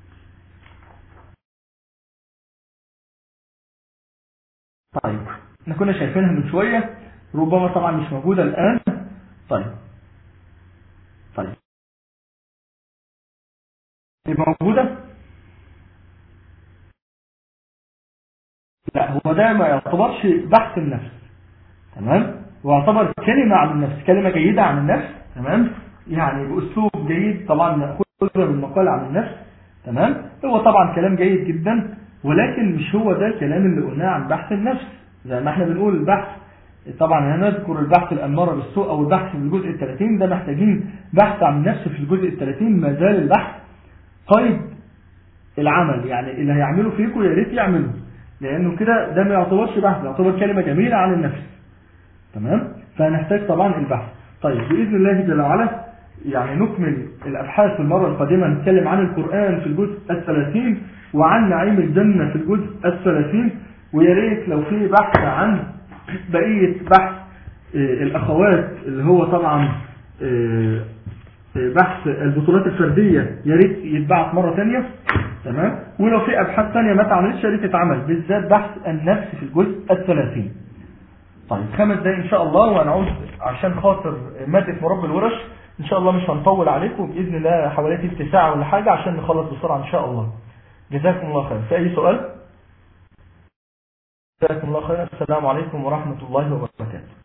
طيب احنا كنا شايفينها من شوية، ربما طبعا مش موجودة الآن. طيب طيب موجودة؟ لا، هو ده ما يعتبرش بحث النفس، تمام؟ ويعتبر كلمة عن النفس، كلمة جيدة عن النفس، تمام؟ يعني بأسلوب جيد طبعا نأخذها من مقال عن النفس، تمام؟ هو طبعا كلام جيد جدا، ولكن مش هو ده الكلام اللي قلناه عن بحث النفس. زي ما احنا بنقول البحث، طبعا هنذكر البحث الأمارة بالسوء أو البحث في الجزء الثلاثين، ده محتاجين بحث عن النفس في الجزء الثلاثين. ما زال البحث قيد العمل، يعني اللي هيعمله فيكم يا ريت يعمله، لأنه كده ده ما يعتبرش بحث، يعتبر كلمة جميلة عن النفس، تمام؟ فهنحتاج طبعا البحث. طيب بإذن الله جل وعلا يعني نكمل الأبحاث المرة القادمة، نتكلم عن القرآن في الجزء الثلاثين وعن نعيم الجنة في الجزء الثلاثين. ويا ريت لو في بحث عن بقية بحث الأخوات اللي هو طبعا بحث البطولات الفردية يا ريت يتبعت مرة ثانية، تمام؟ ولو في أبحاث ثانية ما تعملتش يا ريت تتعمل، بالذات بحث النفس في الجزء الثلاثين. طيب خمس دقايق إن شاء الله وهنعود عشان خاطر مادة مربي الورش. إن شاء الله مش هنطول عليكم بإذن الله، حوالي تلت ساعة ولا حاجة عشان نخلص بسرعة إن شاء الله. جزاكم الله خير. في أي سؤال؟ جزاكم الله خير. السلام عليكم ورحمة الله وبركاته.